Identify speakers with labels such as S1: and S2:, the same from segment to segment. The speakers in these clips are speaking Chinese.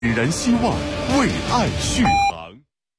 S1: 引燃希望，为爱续航。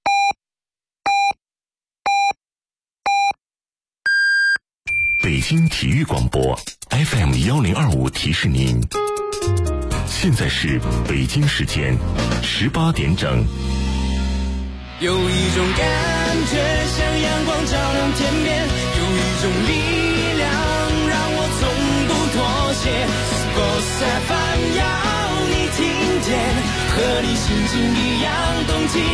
S1: 北京体育广播 FM1025提示您，现在是北京时间18点整。
S2: 有一种感觉像阳光照亮天边，有一种力量让我从不妥协。Sports FM 要你听见，和你心情一样动起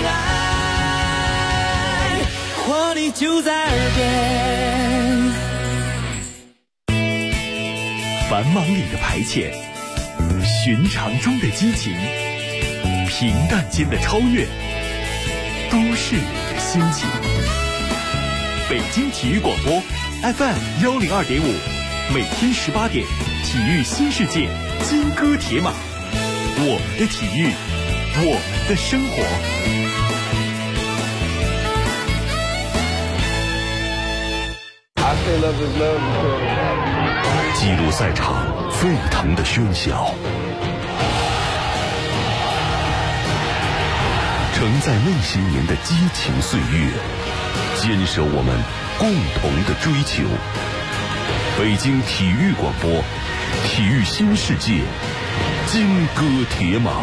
S2: 来，活力就在耳边。
S1: 繁忙里的排遣，寻常中的激情，平淡间的超越，都市里的心情。北京体育广播 FM102.5，每天18点，体育新世界，金戈铁马，我们的体育，我们的生活。记录赛场沸腾的喧嚣，承载那些年的激情岁月，坚守我们共同的追求。北京体育广播，体育新世界，金戈铁马。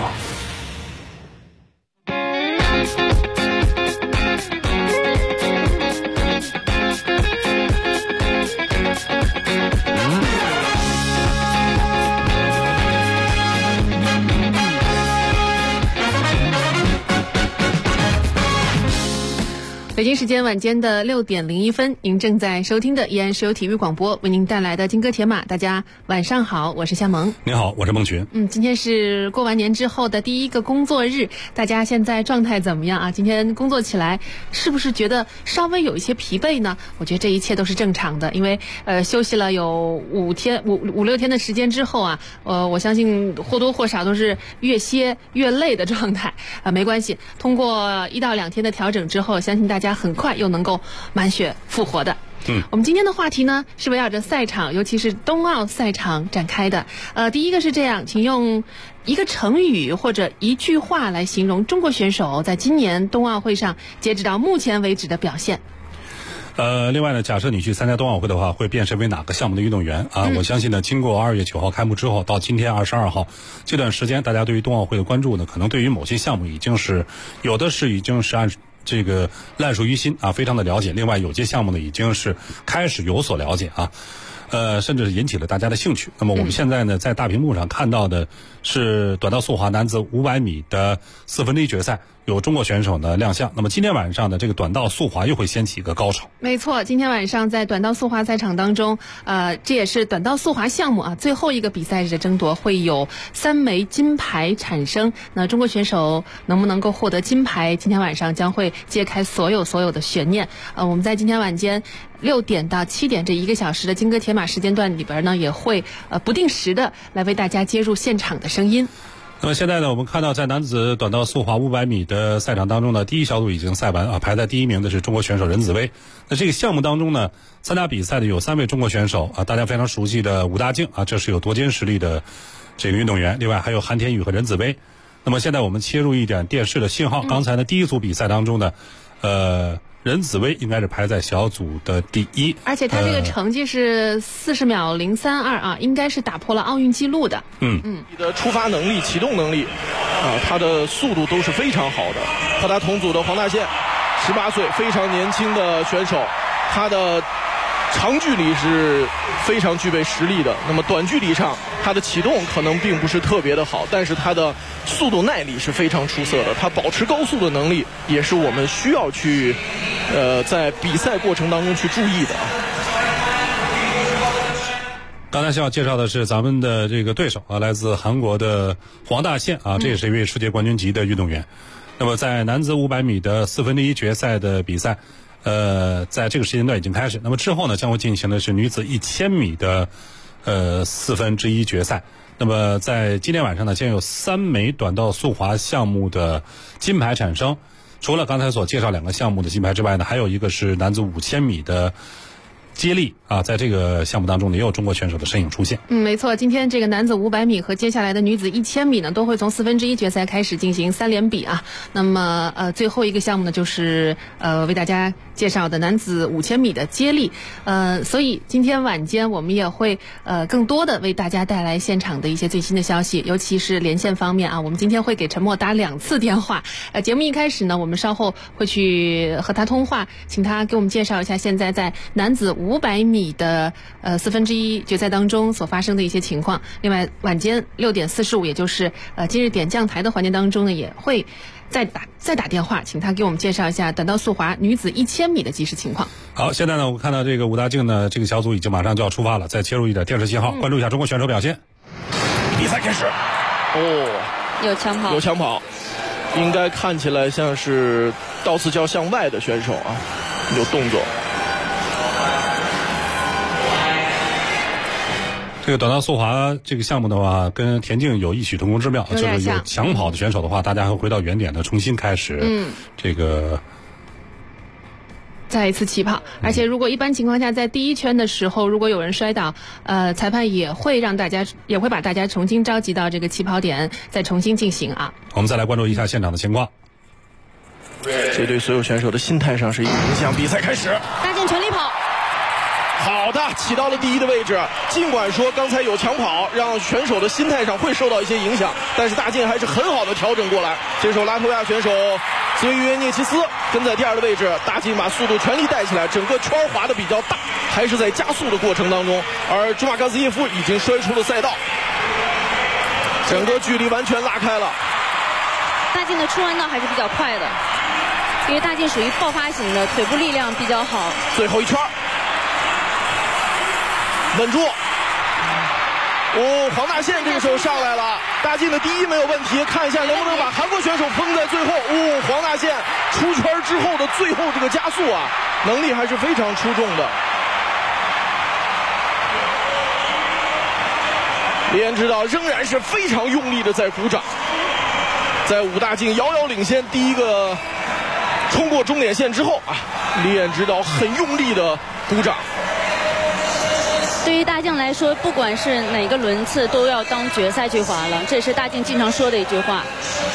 S3: 北京时间晚间的6点01分，您正在收听的依然是由体育广播为您带来的金戈铁马。大家晚上好，我是夏萌。
S4: 你好，我是孟群。
S3: 今天是过完年之后的第一个工作日，大家现在状态怎么样啊？今天工作起来是不是觉得稍微有一些疲惫呢？我觉得这一切都是正常的，因为休息了有5天、5、6天的时间之后啊，我相信或多或少都是越歇越累的状态啊，没关系，通过1到2天的调整之后，相信大家很快又能够满血复活的。我们今天的话题呢是围绕着赛场，尤其是冬奥赛场展开的。第一个是这样，请用一个成语或者一句话来形容中国选手在今年冬奥会上截止到目前为止的表现。
S4: 另外呢，假设你去参加冬奥会的话，会变身为哪个项目的运动员啊？我相信呢，经过2月9号开幕之后，到今天22号这段时间，大家对于冬奥会的关注呢，可能对于某些项目已经是有的是已经是按这个烂熟于心啊，非常的了解。另外有些项目呢，已经是开始有所了解啊，甚至引起了大家的兴趣。那么我们现在呢，在大屏幕上看到的是短道速滑男子500米的1/4决赛，有中国选手呢亮相。那么今天晚上呢，这个短道速滑又会掀起一个高潮。
S3: 没错，今天晚上在短道速滑赛场当中，这也是短道速滑项目啊最后一个比赛日的争夺，会有3枚金牌产生。那中国选手能不能够获得金牌，今天晚上将会揭开所有的悬念。我们在今天晚间6点到7点这1个小时的金戈铁马时间段里边呢，也会不定时的来为大家接入现场的声音。
S4: 那么现在呢，我们看到在男子短道速滑500米的赛场当中呢，第一小组已经赛完啊，排在第1名的是中国选手任子威。那这个项目当中呢，参加比赛的有3位中国选手啊，大家非常熟悉的武大靖啊，这是有夺金实力的这个运动员，另外还有韩田宇和任子威。那么现在我们切入一点电视的信号，刚才呢第一组比赛当中呢，任子威应该是排在小组的第1，
S3: 而且他这个成绩是40秒032啊，应该是打破了奥运纪录的。
S5: 你的出发能力、启动能力啊，他的速度都是非常好的。和他同组的黄大宪，18岁，非常年轻的选手，他的长距离是非常具备实力的。那么短距离上，他的启动可能并不是特别的好，但是他的速度耐力是非常出色的。他保持高速的能力也是我们需要去在比赛过程当中去注意的。
S4: 刚才需要介绍的是咱们的这个对手啊，来自韩国的黄大宪啊，这也是一位世界冠军级的运动员。那么在男子500米的1/4决赛的比赛，在这个时间段已经开始。那么之后呢，将会进行的是女子1000米的1/4决赛。那么在今天晚上呢，将有3枚短道速滑项目的金牌产生。除了刚才所介绍2个项目的金牌之外呢，还有一个是男子5000米的接力啊，在这个项目当中呢，也有中国选手的身影出现。
S3: 没错，今天这个男子500米和接下来的女子1000米呢，都会从1/4决赛开始进行3连比啊。那么最后一个项目呢，就是为大家介绍的男子5000米的接力。所以今天晚间我们也会更多的为大家带来现场的一些最新的消息，尤其是连线方面啊，我们今天会给陈默打2次电话。节目一开始呢，我们稍后会去和他通话，请他给我们介绍一下现在在男子500米的1/4决赛当中所发生的一些情况。另外晚间6点45，也就是今日点将台的环节当中呢，也会再打电话，请他给我们介绍一下短道速滑女子1000米的即时情况。
S4: 好，现在呢，我看到这个武大靖呢，这个小组已经马上就要出发了，再切入一点电视信号，关注一下中国选手表现。比赛开始。
S6: 有抢跑，
S5: 应该看起来像是倒刺脚向外的选手啊，有动作。
S4: 这个短道速滑这个项目的话，跟田径有异曲同工之妙，就是有抢跑的选手的话，大家会回到原点的重新开始。这个
S3: 再一次起跑，而且如果一般情况下在第1圈的时候，如果有人摔倒，裁判也会把大家重新召集到这个起跑点，再重新进行啊。
S4: 我们再来关注一下现场的情况。
S5: 这对所有选手的心态上是一个影响。比赛开始，
S6: 大靖全力跑。
S5: 好的，起到了第1的位置。尽管说刚才有抢跑，让选手的心态上会受到一些影响，但是大靖还是很好的调整过来。这时候拉脱维亚选手斯维约涅奇斯跟在第2的位置，大靖把速度全力带起来，整个圈滑的比较大，还是在加速的过程当中。而朱马戈兹耶夫已经摔出了赛道，整个距离完全拉开了。
S6: 大靖的出弯道还是比较快的，因为大靖属于爆发型的，腿部力量比较好。
S5: 最后一圈。稳住！黄大宪这个时候上来了，大靖的第1没有问题，看一下能不能把韩国选手封在最后。黄大宪出圈之后的最后这个加速啊，能力还是非常出众的。李岩指导仍然是非常用力的在鼓掌，在武大靖遥遥领先第1个冲过终点线之后啊，李岩指导很用力的鼓掌。
S6: 对于大靖来说，不管是哪个轮次都要当决赛去滑了，这也是大靖经常说的一句话。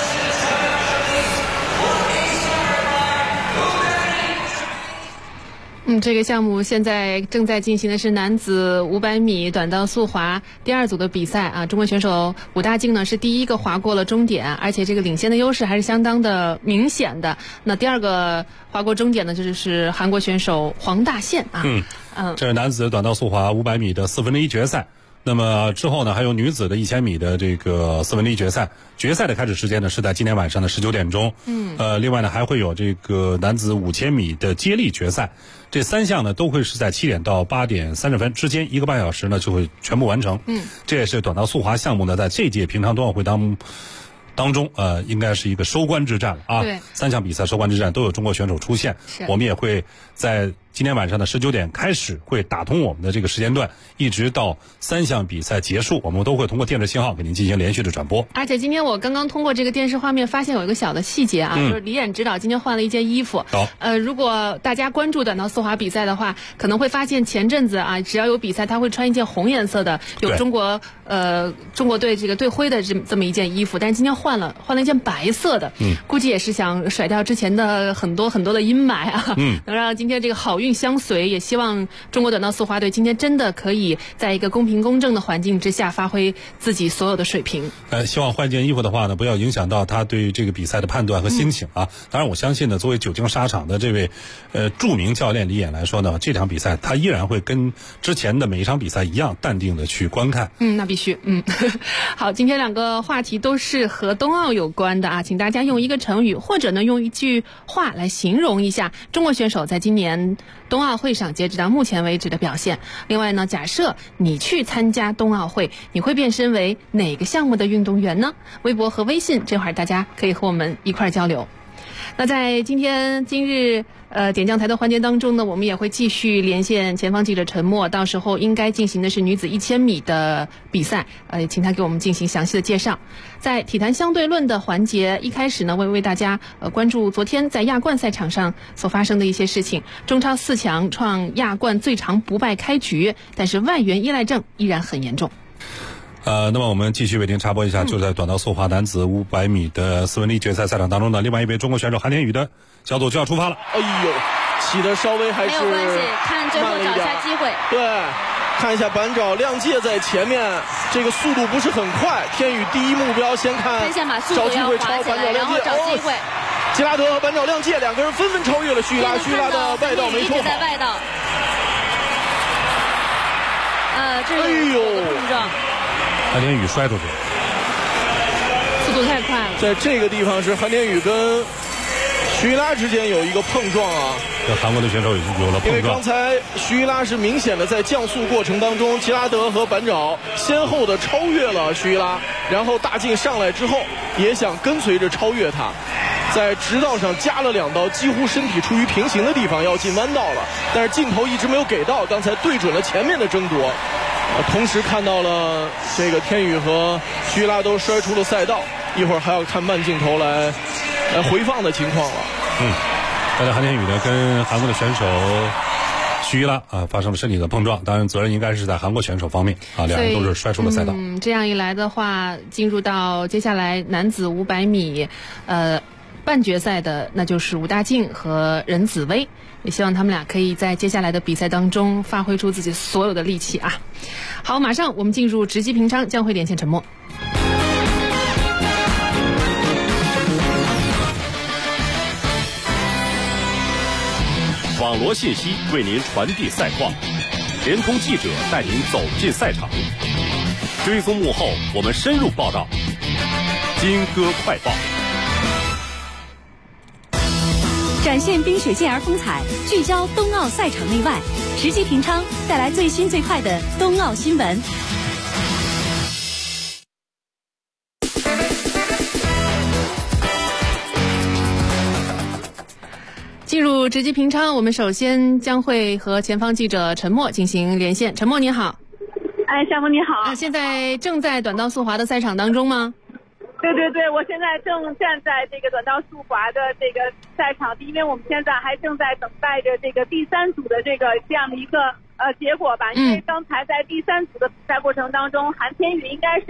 S3: 这个项目现在正在进行的是男子500米短道速滑第2组的比赛啊。中国选手武大靖呢是第1个滑过了终点，而且这个领先的优势还是相当的明显的。那第2个滑过终点呢，就是韩国选手黄大宪啊。
S4: 这是男子短道速滑500米的1/4决赛。那么之后呢，还有女子的1000米的这个1/4决赛。决赛的开始时间呢是在今天晚上的19点钟。另外呢还会有这个男子5000米的接力决赛。这3项呢都会是在7点到8点30分之间1个半小时呢就会全部完成。这也是短道速滑项目呢在这届平昌冬奥会当中应该是一个收官之战了啊。
S3: 对
S4: ，3项比赛收官之战都有中国选手出现。我们也会在今天晚上的19点开始会打通我们的这个时间段，一直到3项比赛结束，我们都会通过电视信号给您进行连续的转播。
S3: 而且今天我刚刚通过这个电视画面发现有一个小的细节啊，就是李岩指导今天换了一件衣服。如果大家关注短道速滑比赛的话，可能会发现前阵子啊，只要有比赛他会穿一件红颜色的，有中国队这个队徽的这么一件衣服，但是今天换了一件白色的，估计也是想甩掉之前的很多的阴霾啊，能让今天这个好运相随。也希望中国短道速滑队今天真的可以在一个公平公正的环境之下发挥自己所有的水平。
S4: 希望换件衣服的话呢，不要影响到他对这个比赛的判断和心情啊。当然我相信呢，作为久经沙场的这位著名教练李岩来说呢，这场比赛他依然会跟之前的每一场比赛一样淡定的去观看。
S3: 那必须。好，今天2个话题都是和冬奥有关的啊，请大家用一个成语或者呢用一句话来形容一下中国选手在今年冬奥会上截止到目前为止的表现。另外呢，假设你去参加冬奥会，你会变身为哪个项目的运动员呢？微博和微信这会儿大家可以和我们一块交流。 那在今日点将台的环节当中呢，我们也会继续连线前方记者陈默，到时候应该进行的是女子1000米的比赛，请他给我们进行详细的介绍。在体坛相对论的环节，一开始呢，为大家关注昨天在亚冠赛场上所发生的一些事情。中超4强创亚冠最长不败开局，但是外援依赖症依然很严重。
S4: 那么我们继续为您插播一下，就在短道速滑男子500米的斯文利决赛赛场当中呢，另外一位中国选手韩天宇的小组就要出发了。
S5: 哎呦，起的稍微还是
S6: 没有关系，看最后找一下机会。
S5: 对，看一下板爪亮介在前面，这个速度不是很快。天宇第一目标先看找机会超板爪亮介，
S6: 找机会。
S5: 吉拉德和板爪亮介两个人纷纷超越了徐拉，徐拉的外道没冲好。
S6: 一直在外道。这
S5: 哎呦，
S6: 碰撞。
S4: 韩天宇摔出去，
S3: 速度太快了。
S5: 在这个地方是韩天宇跟徐拉之间有一个碰撞啊。
S4: 这韩国的选手已经有了碰撞。
S5: 因为刚才徐拉是明显的在降速过程当中，吉拉德和板爪先后的超越了徐拉，然后大靖上来之后也想跟随着超越他，在直道上加了2刀，几乎身体处于平行的地方要进弯道了，但是镜头一直没有给到，刚才对准了前面的争夺。同时看到了这个天宇和徐拉都摔出了赛道，一会儿还要看慢镜头来回放的情况了。
S4: 大家韩天宇呢跟韩国的选手徐拉发生了身体的碰撞，当然责任应该是在韩国选手方面啊，两人都是摔出了赛道。
S3: 这样一来的话，进入到接下来男子500米半决赛的，那就是武大靖和任子威，也希望他们俩可以在接下来的比赛当中发挥出自己所有的力气啊！好，马上我们进入直击平昌，将会连线陈默。
S1: 网罗信息为您传递赛况，联通记者带您走进赛场，追踪幕后我们深入报道。金歌快报。
S7: 展现冰雪健儿风采，聚焦冬奥赛场内外，直击平昌带来最新最快的冬奥新闻。
S3: 进入直击平昌，我们首先将会和前方记者陈默进行连线。陈默你好。
S8: 夏萌你好。
S3: 现在正在短道速滑的赛场当中吗？
S8: 对，我现在正站在这个短道速滑的这个赛场，因为我们现在还正在等待着这个第3组的这样的一个结果吧。因为刚才在第3组的比赛过程当中，韩天宇应该是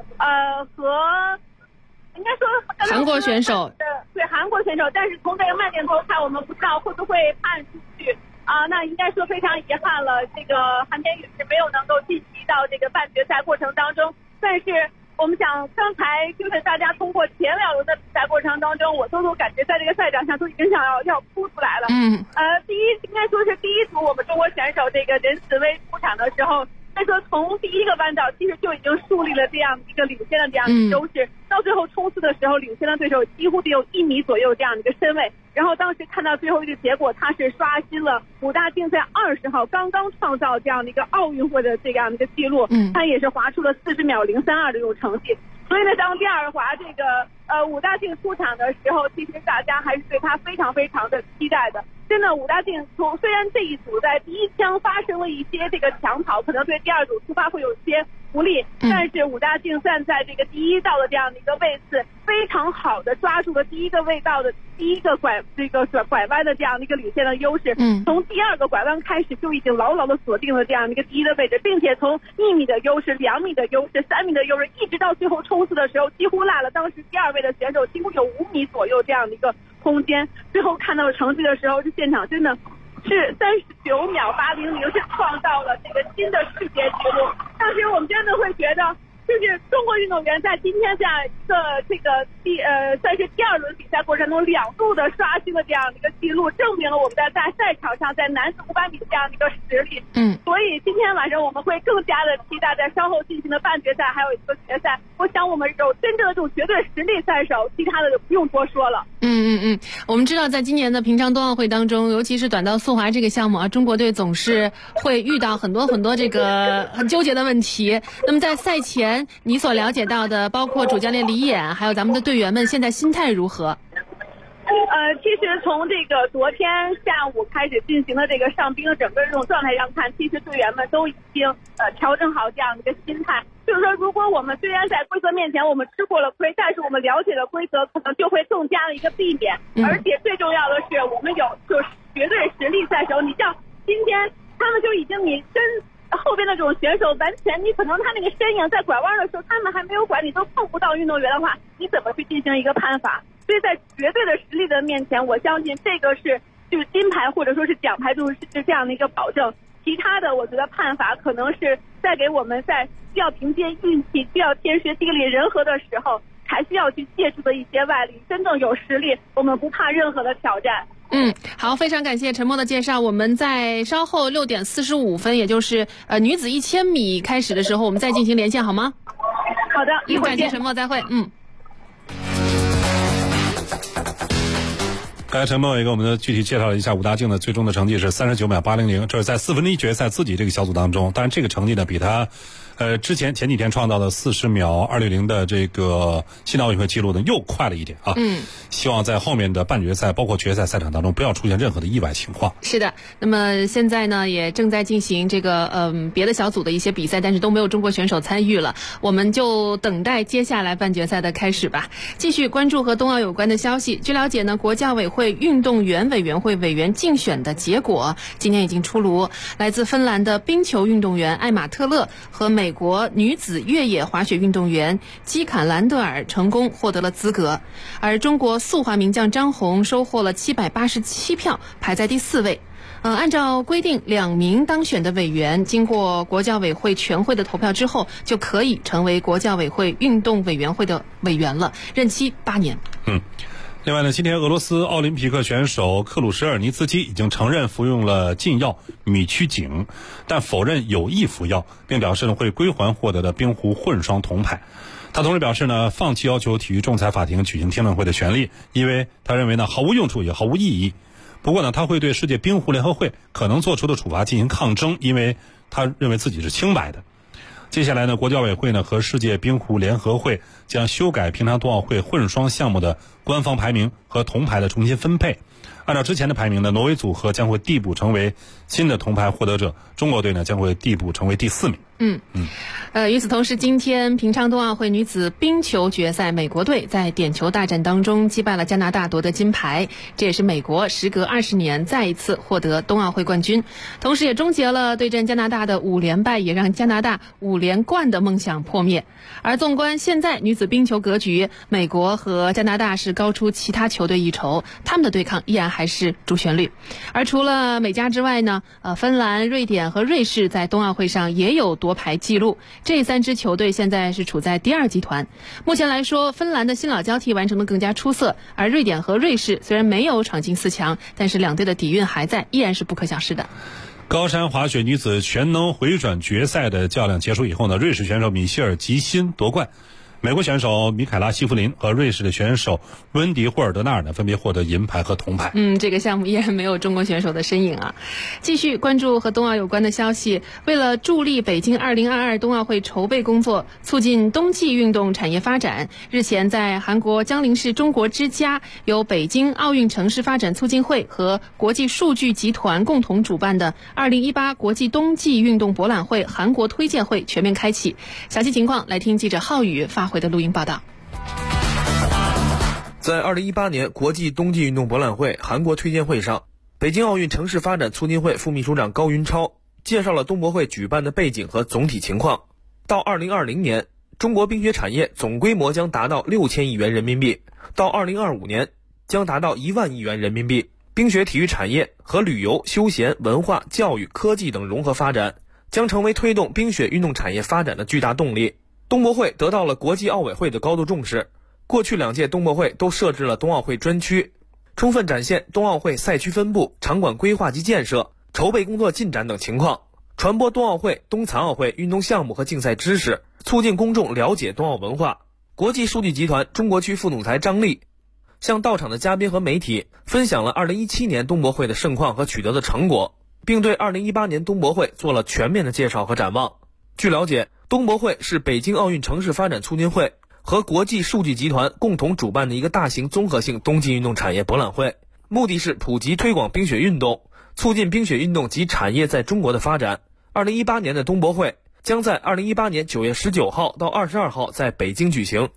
S8: 应该说
S3: 韩国选手，
S8: 对韩国选手，但是从这个慢镜头看，我们不知道会不会判出去啊。那应该说非常遗憾了，这个韩天宇是没有能够晋级到这个半决赛过程当中，但是。我们想，刚才就是大家通过前2轮的比赛过程当中，我都感觉在这个赛场上都已经想要哭出来了。应该说是第1组我们中国选手这个任子威出场的时候，所以说从第1个弯道其实就已经树立了这样一个领先的这样一个优势，到最后冲刺的时候，领先的对手几乎得有1米左右这样的一个身位。然后当时看到最后一个结果，他是刷新了武大靖在20号刚刚创造这样的一个奥运会的这样的一个记录，他也是滑出了40秒032的这种成绩。所以呢，当第2滑这个武大靖出场的时候，其实大家还是对他非常非常的期待的。真的，武大靖虽然这一组在第1枪发生了一些这个抢跑，可能对第2组出发会有些不利，但是武大靖站在这个第1道的这样的一个位置，非常好的抓住了第1个位道的第1个拐弯的这样的一个领先的优势。从第2个拐弯开始就已经牢牢的锁定了这样的一个第1的位置，并且从1米的优势、2米的优势、3米的优势，一直到最后冲刺的时候，几乎落了当时第2位的选手几乎有5米左右这样的一个空间。最后看到成绩的时候，这现场真的是39秒800，是创造了这个新的世界纪录。当时我们真的会觉得，就是中国运动员在今天这样一个算是第2轮比赛过程中2度的刷新了这样的一个记录，证明了我们在赛场上在男子500米这样的一个实力。所以今天晚上我们会更加的期待在稍后进行的半决赛还有一个决赛。我想我们有真正的这种绝对实力赛手，其他的就不用多说了。
S3: 我们知道在今年的平昌冬奥会当中，尤其是短道速滑这个项目啊，中国队总是会遇到很多这个很纠结的问题。那么在赛前你所了解到的，包括主教练李演还有咱们的队员们现在心态如何？
S8: 其实从这个昨天下午开始进行的这个上冰的整个这种状态上看，其实队员们都已经调整好这样的一个心态，就是说，如果我们虽然在规则面前我们吃过了亏，但是我们了解了规则，可能就会更加的一个避免。而且最重要的是，我们有就是绝对实力在手。你像今天他们就已经你跟后边的这种选手完全，你可能他那个身影在拐弯的时候，他们还没有拐，你都碰不到运动员的话，你怎么去进行一个判罚？所以在绝对的实力的面前，我相信这个是就是金牌或者说是奖牌就是这样的一个保证。其他的我觉得判罚可能是在给我们在需要凭借运气、需要天时地利人和的时候，还需要去借助的一些外力。真正有实力，我们不怕任何的挑战。
S3: 好，非常感谢陈默的介绍。我们在稍后6点45分，也就是女子1000米开始的时候，我们再进行连线，好吗？
S8: 好的，一会儿见。
S3: 感谢陈默，再会。
S4: 刚才陈默也给我们的具体介绍了一下武大靖的最终的成绩是39秒800，这是在1/4决赛自己这个小组当中，当然这个成绩呢比他前几天创造的40秒260的这个新奥运会纪录呢又快了一点啊。希望在后面的半决赛包括决赛赛场当中不要出现任何的意外情况。
S3: 是的，那么现在呢也正在进行这个别的小组的一些比赛，但是都没有中国选手参与了，我们就等待接下来半决赛的开始吧。继续关注和冬奥有关的消息。据了解呢，国教委会运动员委员会委员竞选的结果今天已经出炉，来自芬兰的冰球运动员艾玛特勒和美国女子越野滑雪运动员基坎兰德尔成功获得了资格，而中国速滑名将张虹收获了787票，排在第4位。按照规定，2名当选的委员经过国教委会全会的投票之后，就可以成为国教委会运动委员会的委员了，任期8年。
S4: 另外呢，今天俄罗斯奥林匹克选手克鲁什尔尼茨基已经承认服用了禁药米曲嵑，但否认有意服药，并表示呢会归还获得的冰壶混双铜牌。他同时表示呢，放弃要求体育仲裁法庭举行听证会的权利，因为他认为呢毫无用处也毫无意义。不过呢，他会对世界冰壶联合会可能做出的处罚进行抗争，因为他认为自己是清白的。接下来呢，国教委会呢和世界冰壶联合会将修改平昌冬奥会混双项目的官方排名和铜牌的重新分配。按照之前的排名呢，挪威组合将会递补成为新的铜牌获得者，中国队呢将会递补成为第4名。
S3: 与此同时，今天平昌冬奥会女子冰球决赛，美国队在点球大战当中击败了加拿大，夺得金牌，这也是美国时隔20年再一次获得冬奥会冠军，同时也终结了对阵加拿大的5连败，也让加拿大5连冠的梦想破灭。而纵观现在女子冰球格局，美国和加拿大是高出其他球队一筹，他们的对抗依然还是主旋律。而除了美加之外呢，芬兰、瑞典和瑞士在冬奥会上也有夺牌记录，这3支球队现在是处在第2集团。目前来说，芬兰的新老交替完成的更加出色，而瑞典和瑞士虽然没有闯进4强，但是两队的底蕴还在，依然是不可小视的。
S4: 高山滑雪女子全能回转决赛的较量结束以后呢，瑞士选手米歇尔吉辛夺冠，美国选手米凯拉西弗林和瑞士的选手温迪霍尔德纳尔呢分别获得银牌和铜牌。
S3: 这个项目依然没有中国选手的身影啊。继续关注和冬奥有关的消息，为了助力北京2022冬奥会筹备工作，促进冬季运动产业发展，日前在韩国江陵市中国之家由北京奥运城市发展促进会和国际数据集团共同主办的2018国际冬季运动博览会韩国推荐会全面开启。详细情况来听记者浩宇发回的录音报道。
S9: 在2018年国际冬季运动博览会韩国推荐会上，北京奥运城市发展促进会副秘书长高云超介绍了冬博会举办的背景和总体情况。到2020年，中国冰雪产业总规模将达到6000亿元人民币，到2025年将达到1万亿元人民币。冰雪体育产业和旅游、休闲、文化、教育、科技等融合发展，将成为推动冰雪运动产业发展的巨大动力。冬博会得到了国际奥委会的高度重视，过去2届冬博会都设置了冬奥会专区，充分展现冬奥会赛区分布、场馆规划及建设、筹备工作进展等情况，传播冬奥会、冬残奥会运动项目和竞赛知识，促进公众了解冬奥文化。国际数据集团中国区副总裁张丽向到场的嘉宾和媒体分享了2017年冬博会的盛况和取得的成果，并对2018年冬博会做了全面的介绍和展望。据了解，冬博会是北京奥运城市发展促进会和国际数据集团共同主办的一个大型综合性冬季运动产业博览会，目的是普及推广冰雪运动，促进冰雪运动及产业在中国的发展。2018年的冬博会将在2018年9月19号到22号在北京举行。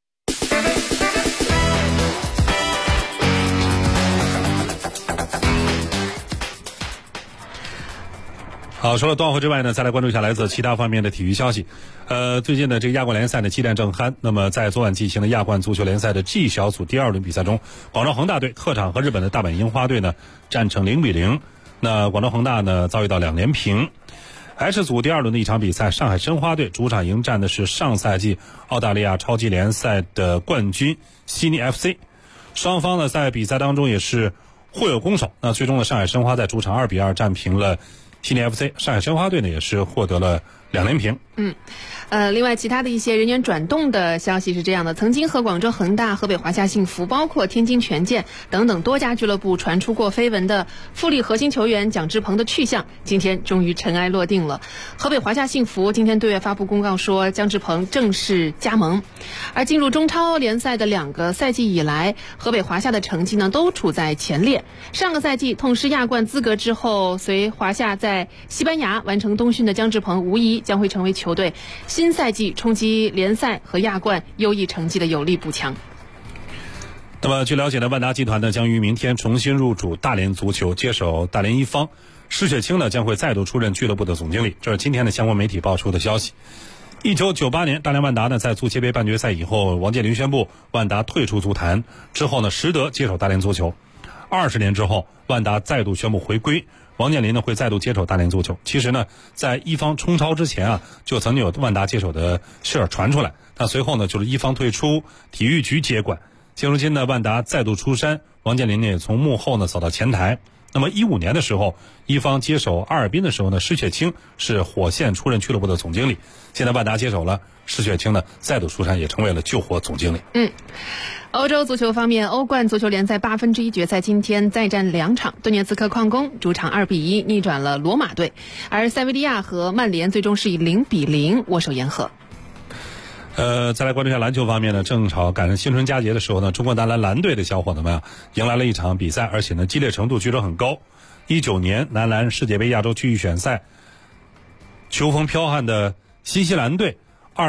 S4: 好，除了冬奥会之外呢，再来关注一下来自其他方面的体育消息。最近的这个亚冠联赛的激战正酣。那么在昨晚进行的亚冠足球联赛的 G 小组第2轮比赛中，广州恒大队客场和日本的大阪樱花队呢战成0-0。那广州恒大呢遭遇到2连平。H 组第2轮的一场比赛，上海申花队主场迎战的是上赛季澳大利亚超级联赛的冠军悉尼 FC。双方呢在比赛当中也是互有攻守。那最终呢，上海申花在主场2-2战平了悉尼 FC， 上海申花队呢也是获得了2连平。
S3: 另外其他的一些人员转动的消息是这样的：曾经和广州恒大、河北华夏幸福，包括天津权健等等多家俱乐部传出过绯闻的富力核心球员蒋志鹏的去向，今天终于尘埃落定了。河北华夏幸福今天对外发布公告说，蒋志鹏正式加盟。而进入中超联赛的2个赛季以来，河北华夏的成绩呢都处在前列。上个赛季痛失亚冠资格之后，随华夏在西班牙完成冬训的蒋志鹏，无疑将会成为球队新赛季冲击联赛和亚冠优异成绩的有力补强。
S4: 那么据了解呢，万达集团呢将于明天重新入主大连足球，接手大连一方。施雪清呢将会再度出任俱乐部的总经理，这是今天的相关媒体爆出的消息。1998年，大连万达呢在足协杯半决赛以后，王健林宣布万达退出足坛，之后呢实德接手大连足球。20年之后，万达再度宣布回归，王健林呢会再度接手大连足球。其实呢，在一方冲超之前啊，就曾经有万达接手的事儿传出来。但随后呢，就是一方退出，体育局接管。现如今呢，万达再度出山，王健林呢也从幕后呢走到前台。那么15年的时候，一方接手阿尔滨的时候呢，施雪清是火线出任俱乐部的总经理。现在万达接手了，施雪清呢再度出山，也成为了救火总经理。
S3: 欧洲足球方面，欧冠足球联赛1/8决赛今天再战2场，顿涅茨克矿工主场2-1逆转了罗马队，而塞维利亚和曼联最终是以0-0握手言和。
S4: 再来关注一下篮球方面呢，正好赶上新春佳节的时候呢，中国男篮蓝队的小伙子们迎来了一场比赛，而且呢激烈程度据说很高。19年男篮世界杯亚洲区预选赛，球风剽悍的新西兰队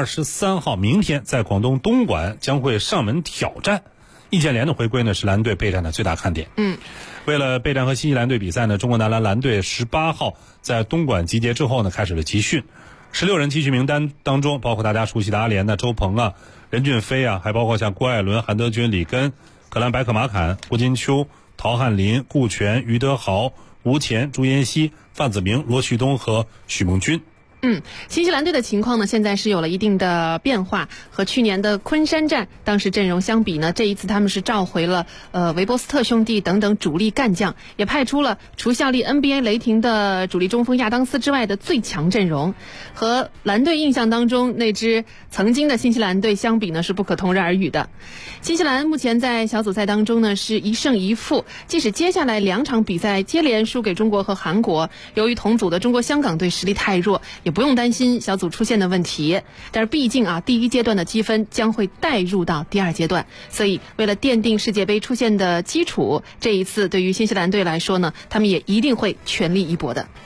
S4: 23号明天在广东东莞将会上门挑战。易建联的回归呢是蓝队备战的最大看点。为了备战和新西兰队比赛呢，中国男篮蓝队18号在东莞集结之后呢，开始了集训。16人集训名单当中，包括大家熟悉的阿联周鹏任骏飞还包括像郭艾伦、韩德君、李根、格兰白克马坎、胡金秋、陶汉林、顾全、于德豪、吴前、朱彦西、范子铭、罗旭东和许梦军。
S3: 新西兰队的情况呢，现在是有了一定的变化。和去年的昆山站当时阵容相比呢，这一次他们是召回了维波斯特兄弟等等主力干将，也派出了除效力 NBA 雷霆的主力中锋亚当斯之外的最强阵容。和蓝队印象当中那支曾经的新西兰队相比呢，是不可同日而语的。新西兰目前在小组赛当中呢是1胜1负，即使接下来2场比赛接连输给中国和韩国，由于同组的中国香港队实力太弱，也不用担心小组出现的问题。但是毕竟第一阶段的积分将会带入到第2阶段，所以为了奠定世界杯出现的基础，这一次对于新西兰队来说呢，他们也一定会全力一搏的。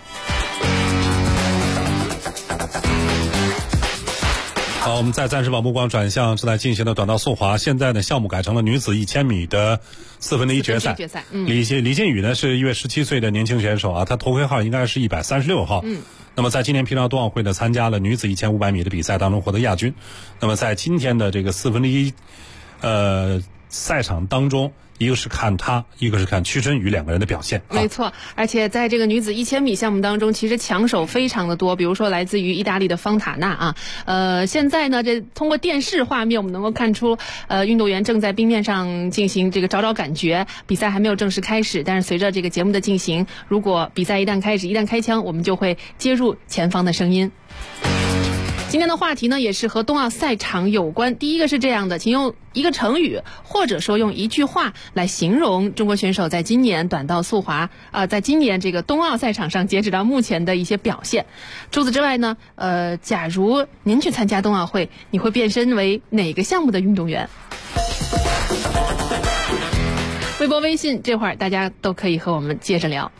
S4: 好，我们再暂时把目光转向正在进行的短道速滑，现在呢项目改成了女子1000米的1/4决赛。李金宇呢是1月17岁的年轻选手他头盔号应该是136号。那么在今年平昌冬奥会呢参加了女子1500米的比赛当中获得亚军。那么在今天的这个1/4赛场当中，一个是看他，一个是看屈春雨2个人的表现。
S3: 没错，而且在这个女子1000米项目当中，其实强手非常的多，比如说来自于意大利的方塔纳现在呢，这通过电视画面我们能够看出，运动员正在冰面上进行这个找感觉，比赛还没有正式开始，但是随着这个节目的进行，如果比赛一旦开始，一旦开枪，我们就会接入前方的声音。 今天的话题呢，也是和冬奥赛场有关。第一个是这样的，请用一个成语，或者说用一句话来形容中国选手在今年短道速滑在今年这个冬奥赛场上截止到目前的一些表现。除此之外呢，假如您去参加冬奥会，你会变身为哪个项目的运动员？微博、微信，这会儿大家都可以和我们接着聊。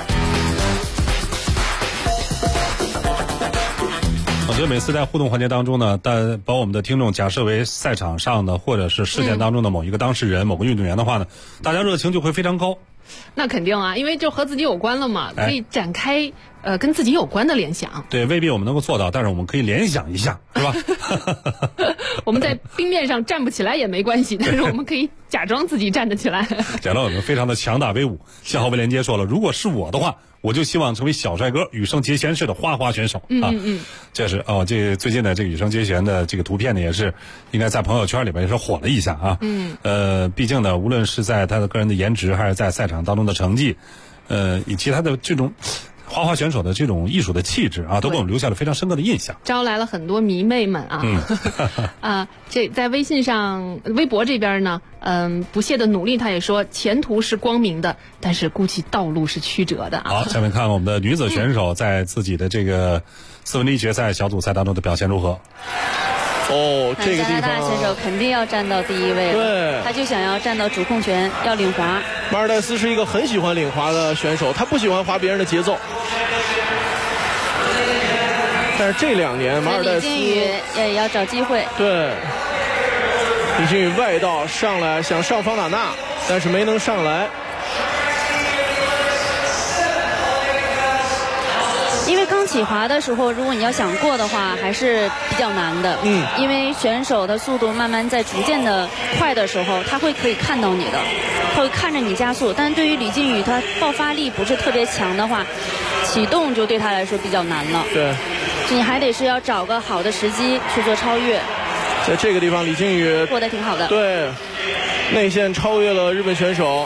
S4: 我觉得每次在互动环节当中呢，把我们的听众假设为赛场上的或者是事件当中的某一个当事人、某个运动员的话呢，大家热情就会非常高。
S3: 那肯定啊，因为就和自己有关了嘛，可以展开跟自己有关的联想。
S4: 对，未必我们能够做到，但是我们可以联想一下，是吧？
S3: 我们在冰面上站不起来也没关系，但是我们可以假装自己站得起来。
S4: 讲到我们非常的强大威武。向浩为连接说了，如果是我的话，我就希望成为小帅哥羽生结弦式的花滑选手啊。这是这最近的这个羽生结弦的这个图片呢，也是应该在朋友圈里边也是火了一下啊。毕竟呢，无论是在他的个人的颜值，还是在赛场当中的成绩，以及他的这种花滑选手的这种艺术的气质啊，都给我们留下了非常深刻的印象，
S3: 招来了很多迷妹们啊。这在微信上、微博这边呢，不懈的努力，他也说前途是光明的，但是估计道路是曲折的啊。
S4: 好，下面看看我们的女子选手在自己的这个1/4决赛小组赛当中的表现如何。
S6: 这个地方加拿大选手肯定要站到第一位，
S5: 对，
S6: 他就想要站到主控权，要领滑。
S5: 马尔代斯是一个很喜欢领滑的选手，他不喜欢滑别人的节奏。但是这2年马尔代斯
S6: 李金羽也要找机会。
S5: 对，李金羽外道上来想上方塔纳，但是没能上来。
S6: 因为刚起滑的时候，如果你要想过的话，还是比较难的。因为选手的速度慢慢在逐渐的快的时候，他可以看到你的，他会看着你加速。但对于李金羽，他爆发力不是特别强的话，启动就对他来说比较难了。
S5: 对，
S6: 你还得是要找个好的时机去做超越。
S5: 在这个地方，李金羽
S6: 过得挺好的。
S5: 对，内线超越了日本选手。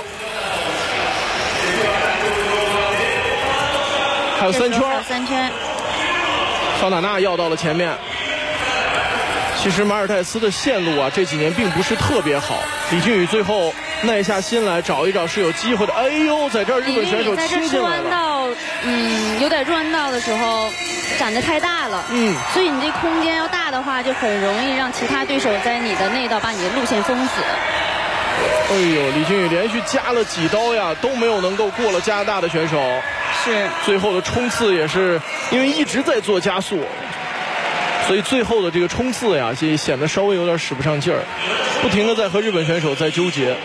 S5: 还有3圈，方塔纳要到了前面。其实马尔代斯的线路啊，这几年并不是特别好。李金羽最后耐下心来找一找是有机会的。哎呦，在这儿日本选手切进来了。
S6: 有点入弯道的时候展得太大了。所以你这空间要大的话，就很容易让其他对手在你的内道把你的路线封死。
S5: 哎呦，李金羽连续加了几刀呀，都没有能够过了加拿大的选手。
S6: 是，
S5: 最后的冲刺也是因为一直在做加速，所以最后的这个冲刺呀，就显得稍微有点使不上劲儿，不停的在和日本选手在纠结。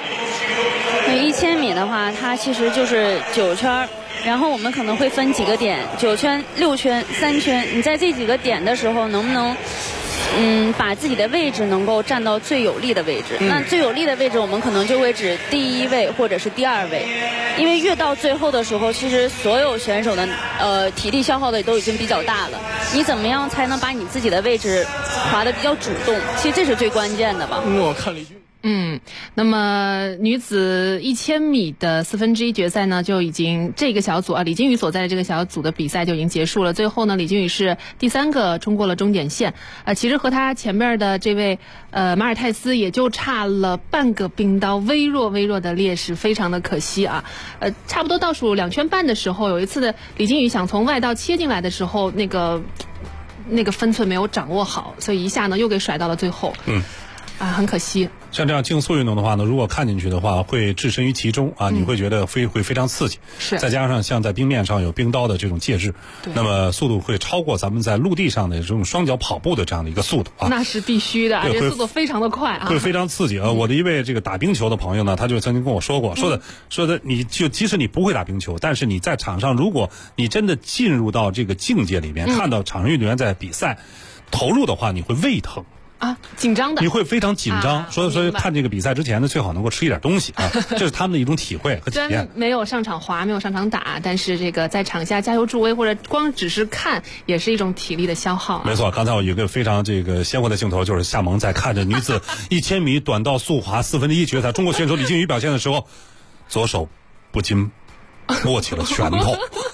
S6: 1000米的话，它其实就是9圈，然后我们可能会分几个点，9圈、6圈、3圈。你在这几个点的时候，能不能把自己的位置能够站到最有利的位置？那最有利的位置，我们可能就会指第1位或者是第2位。因为越到最后的时候，其实所有选手的体力消耗的都已经比较大了。你怎么样才能把你自己的位置滑得比较主动？其实这是最关键的吧。
S5: 我看李军。
S3: 那么女子1000米的1/4决赛呢，就已经这个小组李金羽所在的这个小组的比赛就已经结束了。最后呢，李金羽是第3个冲过了终点线。其实和他前面的这位马尔泰斯也就差了半个冰刀，微弱的劣势，非常的可惜啊。差不多倒数2圈半的时候，有一次的李金羽想从外道切进来的时候，那个分寸没有掌握好，所以一下呢又给甩到了最后。很可惜。
S4: 像这样竞速运动的话呢，如果看进去的话，会置身于其中啊，你会觉得会非常刺激。
S3: 是。
S4: 再加上像在冰面上有冰刀的这种介质，那么速度会超过咱们在陆地上的这种双脚跑步的这样的一个速度啊。
S3: 那是必须的，而且速度非常的快啊。
S4: 会非常刺激啊！我的一位这个打冰球的朋友呢，他就曾经跟我说过，说的，你就即使你不会打冰球，但是你在场上，如果你真的进入到这个境界里面，看到场上运动员在比赛投入的话，你会胃疼。
S3: 紧张的，
S4: 你会非常紧张，所以看这个比赛之前呢，最好能够吃一点东西啊，这是他们的一种体会和体验。
S3: 虽然没有上场滑，没有上场打，但是这个在场下加油助威或者光只是看，也是一种体力的消耗。
S4: 没错，刚才我有一个非常这个鲜活的镜头，就是夏萌在看着女子1000米短道速滑1/4决赛中国选手李金羽表现的时候，左手不禁握起了拳头。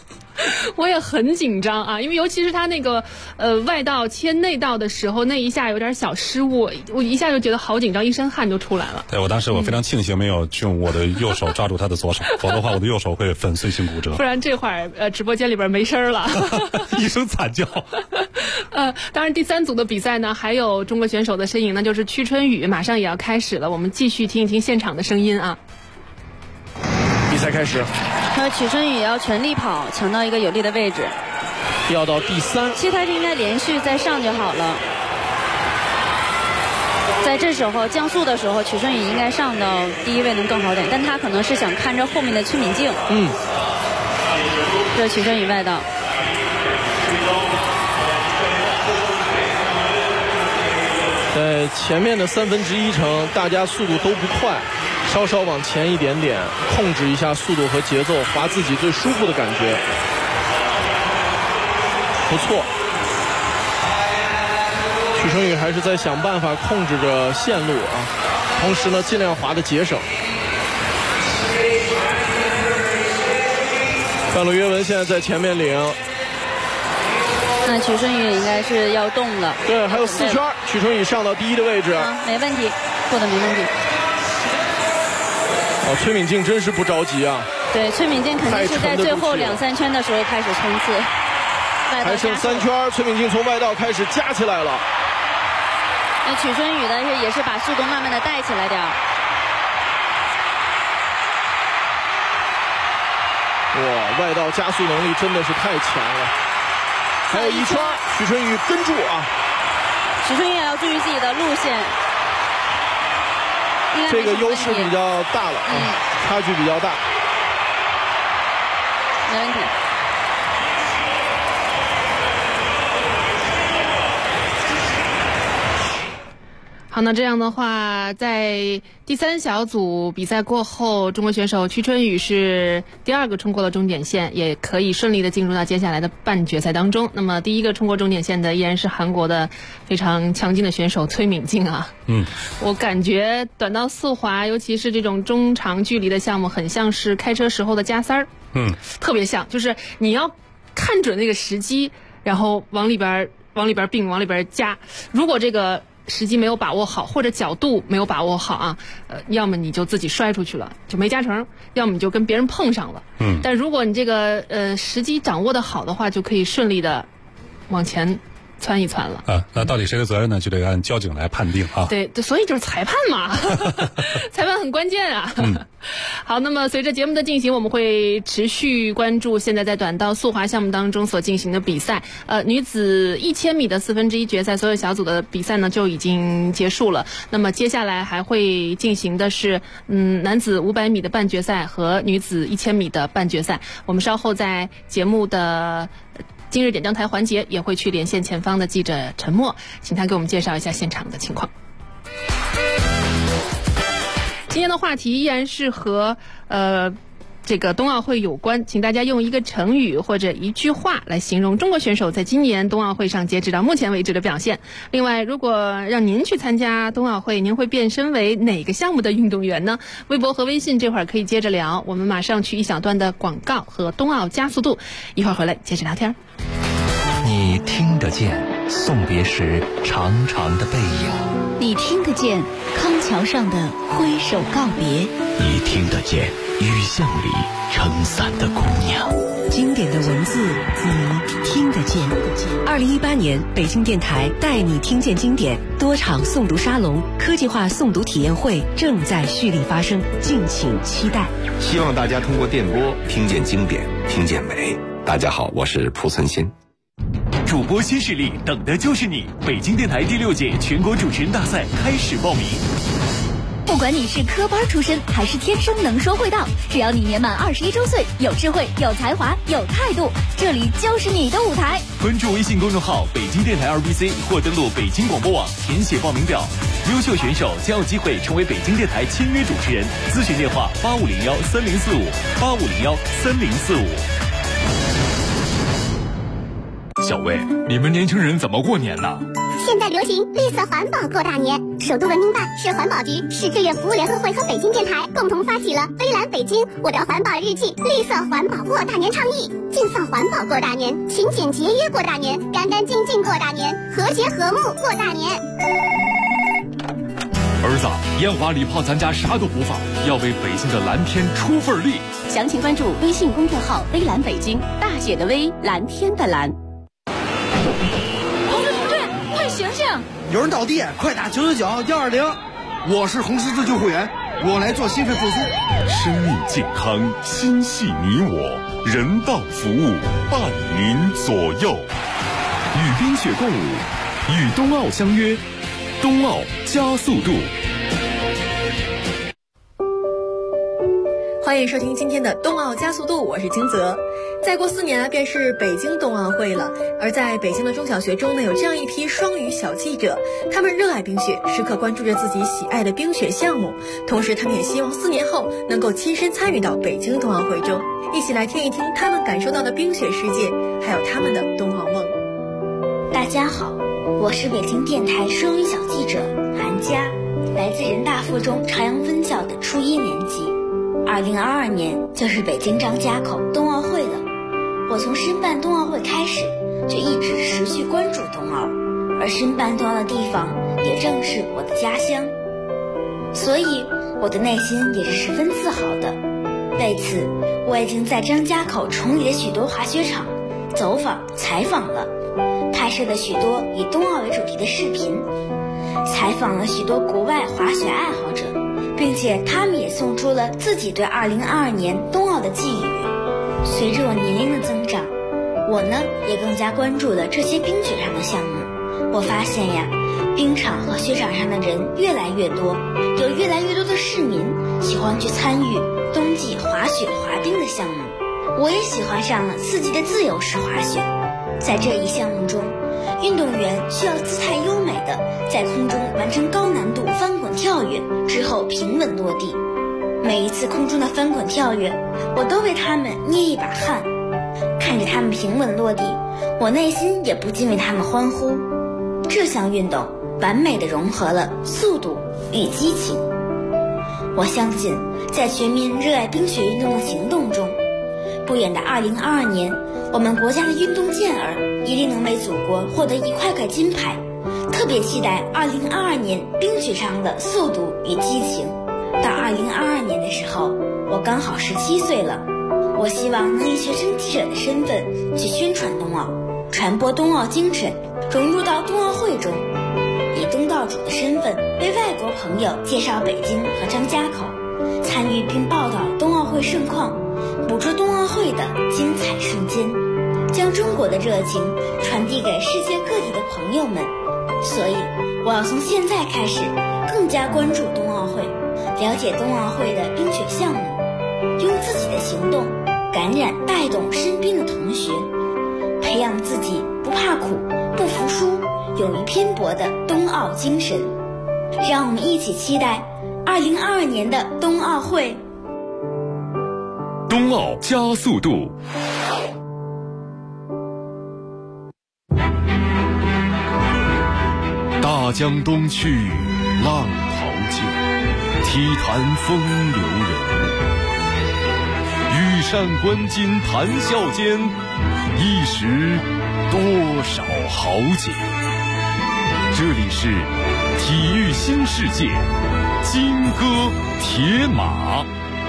S3: 我也很紧张啊，因为尤其是他那个外道切内道的时候，那一下有点小失误，我一下就觉得好紧张，一身汗就出来了。
S4: 对，我当时我非常庆幸没有用我的右手抓住他的左手，否则的话我的右手会粉碎性骨折。
S3: 不然这会儿直播间里边没声了，
S4: 一声惨叫。
S3: 当然第3组的比赛呢，还有中国选手的身影，那就是屈春雨，马上也要开始了，我们继续听一听现场的声音啊。
S5: 比赛开始，
S6: 那曲春雨要全力跑，抢到一个有利的位置，
S5: 要到第3，
S6: 其实他就应该连续再上就好了。在这时候降速的时候，曲春雨应该上到第1位能更好点，但他可能是想看着后面的崔敏静。这曲春雨外道。
S5: 在前面的1/3程，大家速度都不快，稍稍往前一点点，控制一下速度和节奏，滑自己最舒服的感觉，不错。曲春雨还是在想办法控制着线路啊，同时呢尽量滑的节省。范鲁约文现在在前面领。
S6: 那曲春雨应该是要动了。
S5: 对，还有4圈，曲春雨上到第1的位置。
S6: 没问题，做的没问题。
S5: 崔敏静真是不着急啊。
S6: 对，崔敏静肯定是在最后2、3圈的时候开始冲刺。
S5: 还剩3圈，崔敏静从外道开始加起来了。
S6: 那曲春雨呢也是把速度慢慢的带起来点。
S5: 哇，外道加速能力真的是太强了。还有1圈，曲春雨跟住啊！
S6: 曲春雨也要注意自己的路线。
S5: 这个优势比较大了，差距比较大。
S6: 没问题。
S3: 好，那这样的话，在第3小组比赛过后，中国选手屈春雨是第2个冲过了终点线，也可以顺利的进入到接下来的半决赛当中。那么第1个冲过终点线的依然是韩国的非常强劲的选手崔敏静啊。我感觉短道速滑，尤其是这种中长距离的项目，很像是开车时候的加塞儿。特别像，就是你要看准那个时机，然后往里边并，往里边加。如果这个时机没有把握好，或者角度没有把握好啊，要么你就自己摔出去了，就没加成；要么你就跟别人碰上了。但如果你这个时机掌握的好的话，就可以顺利的往前窜一窜了
S4: 啊。那到底谁的责任呢？就得按交警来判定啊。
S3: 对，所以就是裁判嘛，裁判很关键啊。好，那么随着节目的进行，我们会持续关注现在在短道速滑项目当中所进行的比赛。女子1000米的1/4决赛，所有小组的比赛呢就已经结束了。那么接下来还会进行的是男子500米的半决赛和女子1000米的半决赛。我们稍后在节目的今日点将台环节也会去连线前方的记者陈默，请他给我们介绍一下现场的情况。今天的话题依然是和这个冬奥会有关，请大家用一个成语或者一句话来形容中国选手在今年冬奥会上截止到目前为止的表现。另外，如果让您去参加冬奥会，您会变身为哪个项目的运动员呢？微博和微信这会儿可以接着聊，我们马上去一小段的广告和冬奥加速度，一会儿回来接着聊天。
S1: 你听得见送别时长长的背影，
S7: 你听得见康桥上的挥手告别，
S1: 你听得见雨巷里撑伞的姑娘。
S10: 经典的文字你听得见。2018年北京电台带你听见经典多场诵读沙龙、科技化诵读体验会正在蓄力发生，敬请期待。
S11: 希望大家通过电波听见经典，听见美。大家好，我是濮存昕。
S1: 主播新势力，等的就是你！北京电台第6届全国主持人大赛开始报名。
S7: 不管你是科班出身还是天生能说会道，只要你年满21周岁，有智慧、有才华、有态度，这里就是你的舞台。
S1: 关注微信公众号北京电台2BC 或登录北京广播网填写报名表，优秀选手将有机会成为北京电台签约主持人。咨询电话85013045，85013045。
S12: 小魏，你们年轻人怎么过年呢？ 现在流行绿色环保过大年，首都文明办、市环保局、市志愿服务联合会和北京电台共同发起了微蓝北京我的环保日记绿色环保过大年倡议，尽放环保过大年，勤俭节约过大年，干干净净过大年，和谐和睦过大年。
S13: 儿子，烟花礼炮咱家啥都不放，要为北京的蓝天出份力。
S7: 详情关注微信公众号微蓝北京，大写的微，蓝天的蓝。
S14: 同志，快醒醒！
S15: 有人倒地，快打999-120。我是红十字救护员，我来做心肺复苏。
S1: 生命健康，心系你我，人道服务伴您左右。与冰雪共舞，与冬奥相约，冬奥加速度。
S16: 欢迎收听今天的冬奥加速度，我是金泽。再过4年便是北京冬奥会了，而在北京的中小学中呢，有这样一批双语小记者，他们热爱冰雪，时刻关注着自己喜爱的冰雪项目，同时他们也希望4年后能够亲身参与到北京冬奥会中，一起来听一听他们感受到的冰雪世界，还有他们的冬奥梦。
S17: 大家好，我是北京电台双语小记者韩佳，来自人大附中朝阳分校的初1年级。2022年就是北京张家口冬奥会了。我从申办冬奥会开始，就一直持续关注冬奥，而申办冬奥的地方也正是我的家乡，所以我的内心也是十分自豪的。为此，我已经在张家口崇礼的许多滑雪场走访采访了，拍摄了许多以冬奥为主题的视频，采访了许多国外滑雪爱好者，并且他们也送出了自己对2022年冬奥的寄语。随着我年龄的增长，我呢也更加关注了这些冰雪上的项目。我发现呀，冰场和雪场上的人越来越多，有越来越多的市民喜欢去参与冬季滑雪滑冰的项目。我也喜欢上了刺激的自由式滑雪。在这一项目中，运动员需要姿态优美的在空中完成高难度翻滚跳跃之后平稳落地。每一次空中的翻滚跳跃，我都为他们捏一把汗，看着他们平稳落地，我内心也不禁为他们欢呼。这项运动完美地融合了速度与激情。我相信在全民热爱冰雪运动的行动中，不远的2022年，我们国家的运动健儿一定能为祖国获得一块块金牌。特别期待2022年冰雪上的速度与激情。到2022年的时候，我刚好17岁了，我希望能以学生记者的身份去宣传冬奥，传播冬奥精神，融入到冬奥会中，以东道主的身份为外国朋友介绍北京和张家口，参与并报道冬奥会盛况，捕捉冬奥会的精彩瞬间，将中国的热情传递给世界各地的朋友们。所以我要从现在开始更加关注冬奥会，了解冬奥会的冰雪项目，用自己的行动感染带动身边的同学，培养自己不怕苦不服输勇于拼搏的冬奥精神。让我们一起期待2022年的冬奥会。
S1: 冬奥加速度。大江东去，浪淘尽，体坛风流人。羽扇纶巾谈笑间，一时多少豪杰。这里是体育新世界，金戈铁马。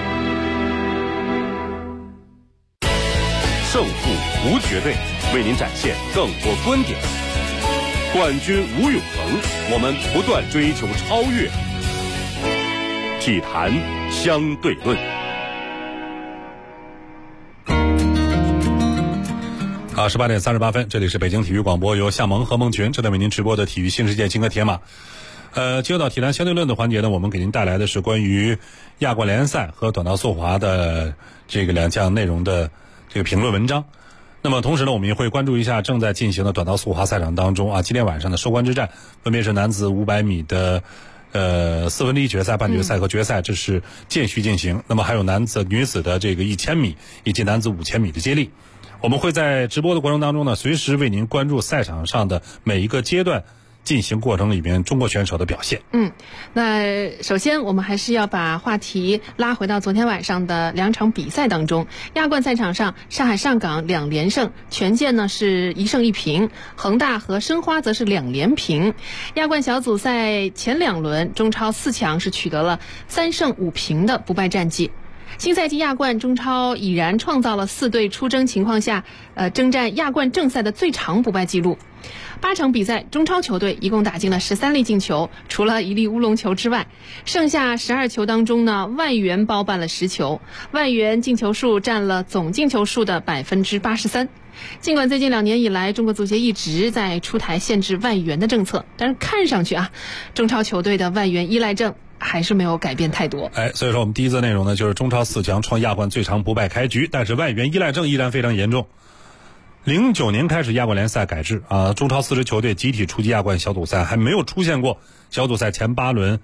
S1: 胜负无绝对，为您展现更多观点。冠军无永恒，我们不断追求超越。体坛相对论。
S4: 好，18点38分，这里是北京体育广播，由夏萌和孟群正在为您直播的体育新世界金戈铁马。进入到体坛相对论的环节呢，我们给您带来的是关于亚冠联赛和短道速滑的这个2项内容的这个评论文章。那么同时呢，我们也会关注一下正在进行的短道速滑赛场当中啊，今天晚上的收官之战，分别是男子500米的1/4决赛、半决赛和决赛，这是间续进行。那么还有女子的这个1000米以及男子5000米的接力。我们会在直播的过程当中呢，随时为您关注赛场上的每一个阶段进行过程里面中国选手的表现。
S3: 那首先我们还是要把话题拉回到昨天晚上的2场比赛当中。亚冠赛场上，上海上港2连胜，权健呢是1胜1平，恒大和申花则是2连平。亚冠小组赛前2轮，中超4强是取得了3胜5平的不败战绩。新赛季亚冠，中超已然创造了4队出征情况下，征战亚冠正赛的最长不败纪录。8场比赛，中超球队一共打进了13粒进球，除了1粒乌龙球之外，剩下12球当中呢，外援包办了10球，外援进球数占了总进球数的83%。尽管最近2年以来，中国足协一直在出台限制外援的政策，但是看上去中超球队的外援依赖症还是没有改变太多。
S4: 所以说我们第一则内容呢，就是中超4强创亚冠最长不败开局，但是外援依赖症依然非常严重。09年开始亚冠联赛改制中超4支球队集体出击亚冠小组赛，还没有出现过小组赛前2轮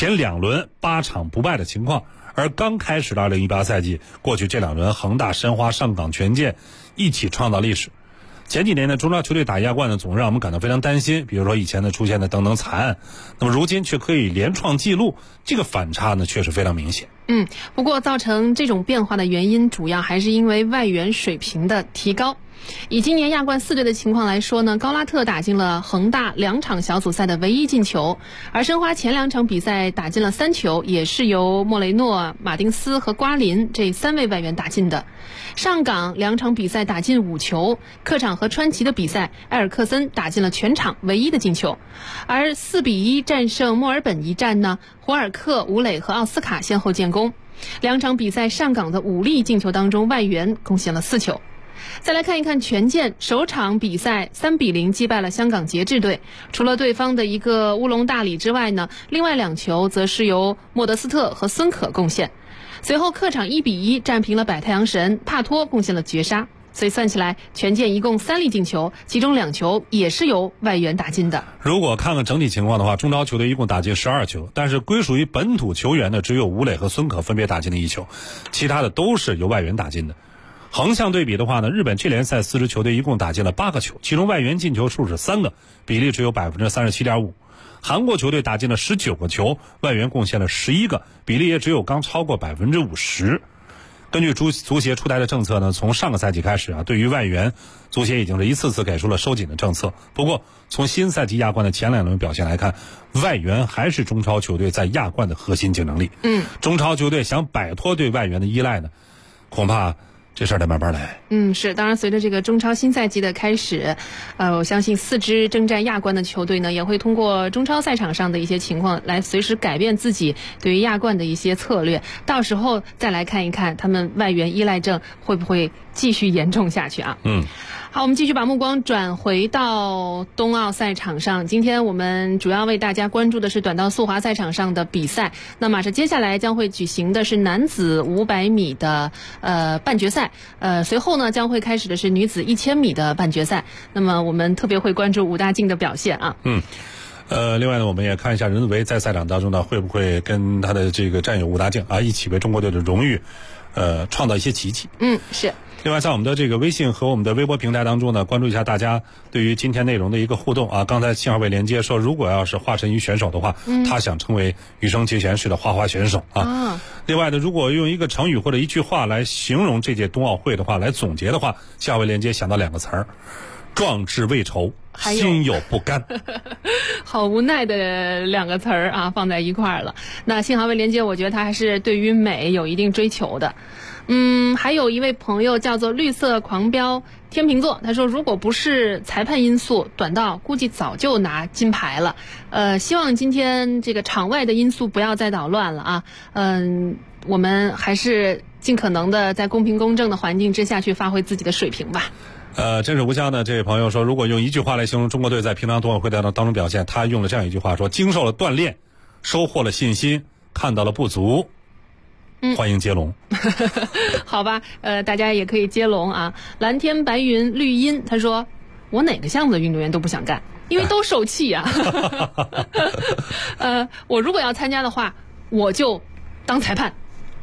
S4: 8场不败的情况。而刚开始的2018赛季，过去这2轮恒大、申花、上港、权健一起创造历史。前几年呢，中超球队打亚冠呢，总让我们感到非常担心，比如说以前呢出现的等等惨案，那么如今却可以连创纪录，这个反差呢确实非常明显。
S3: 不过造成这种变化的原因，主要还是因为外援水平的提高。以今年亚冠4队的情况来说呢，高拉特打进了恒大2场小组赛的唯一进球，而申花前2场比赛打进了3球，也是由莫雷诺、马丁斯和瓜林这3位外援打进的。上港2场比赛打进5球，客场和川崎的比赛，埃尔克森打进了全场唯一的进球。而4-1战胜墨尔本一战呢，胡尔克、吴磊和奥斯卡先后建功。2场比赛上港的5粒进球当中，外援贡献了4球。再来看一看权健，首场比赛3-0击败了香港节制队，除了对方的一个乌龙大礼之外呢，另外2球则是由莫德斯特和孙可贡献。随后客场1-1战平了百太阳神，帕托贡献了绝杀。所以算起来，权健一共3粒进球，其中2球也是由外援打进的。
S4: 如果看看整体情况的话，中超球队一共打进12球，但是归属于本土球员的只有吴磊和孙可分别打进了1球，其他的都是由外援打进的。横向对比的话呢，日本这联赛4支球队一共打进了8个球，其中外援进球数是3个，比例只有 37.5%。韩国球队打进了19个球，外援贡献了11个，比例也只有刚超过 50%。根据足协出台的政策呢，从上个赛季开始对于外援，足协已经是一次次给出了收紧的政策。不过，从新赛季亚冠的前2轮表现来看，外援还是中超球队在亚冠的核心竞争力。中超球队想摆脱对外援的依赖呢，恐怕这事儿得慢慢来。
S3: 是，当然随着这个中超新赛季的开始，我相信4支征战亚冠的球队呢，也会通过中超赛场上的一些情况来随时改变自己对于亚冠的一些策略，到时候再来看一看他们外援依赖症会不会继续严重下去啊。好，我们继续把目光转回到冬奥赛场上。今天我们主要为大家关注的是短道速滑赛场上的比赛。那马上接下来将会举行的是男子500米的半决赛，随后呢将会开始的是女子1000米的半决赛。那么我们特别会关注武大靖的表现啊。
S4: 另外呢，我们也看一下任子维在赛场当中呢，会不会跟他的这个战友武大靖一起为中国队的荣誉创造一些奇迹。
S3: 是。
S4: 另外，在我们的这个微信和我们的微博平台当中呢，关注一下大家对于今天内容的一个互动刚才信号位连接说，如果要是华晨宇选手的话，他想成为羽生结弦式的花滑选手另外呢，如果用一个成语或者一句话来形容这届冬奥会的话，来总结的话，信号位连接想到2个词儿：壮志未酬，心有不甘。
S3: 好无奈的2个词儿放在一块儿了。那信号位连接，我觉得他还是对于美有一定追求的。还有一位朋友叫做绿色狂飙天秤座，他说如果不是裁判因素，短道估计早就拿金牌了。希望今天这个场外的因素不要再捣乱了我们还是尽可能的在公平公正的环境之下去发挥自己的水平吧。
S4: 真是无效呢。这位朋友说，如果用一句话来形容中国队在平昌冬奥会当中表现，他用了这样一句话说：经受了锻炼，收获了信心，看到了不足。欢迎接龙。
S3: 好吧，大家也可以接龙蓝天白云绿荫，他说我哪个项目的运动员都不想干，因为都受气我如果要参加的话，我就当裁判，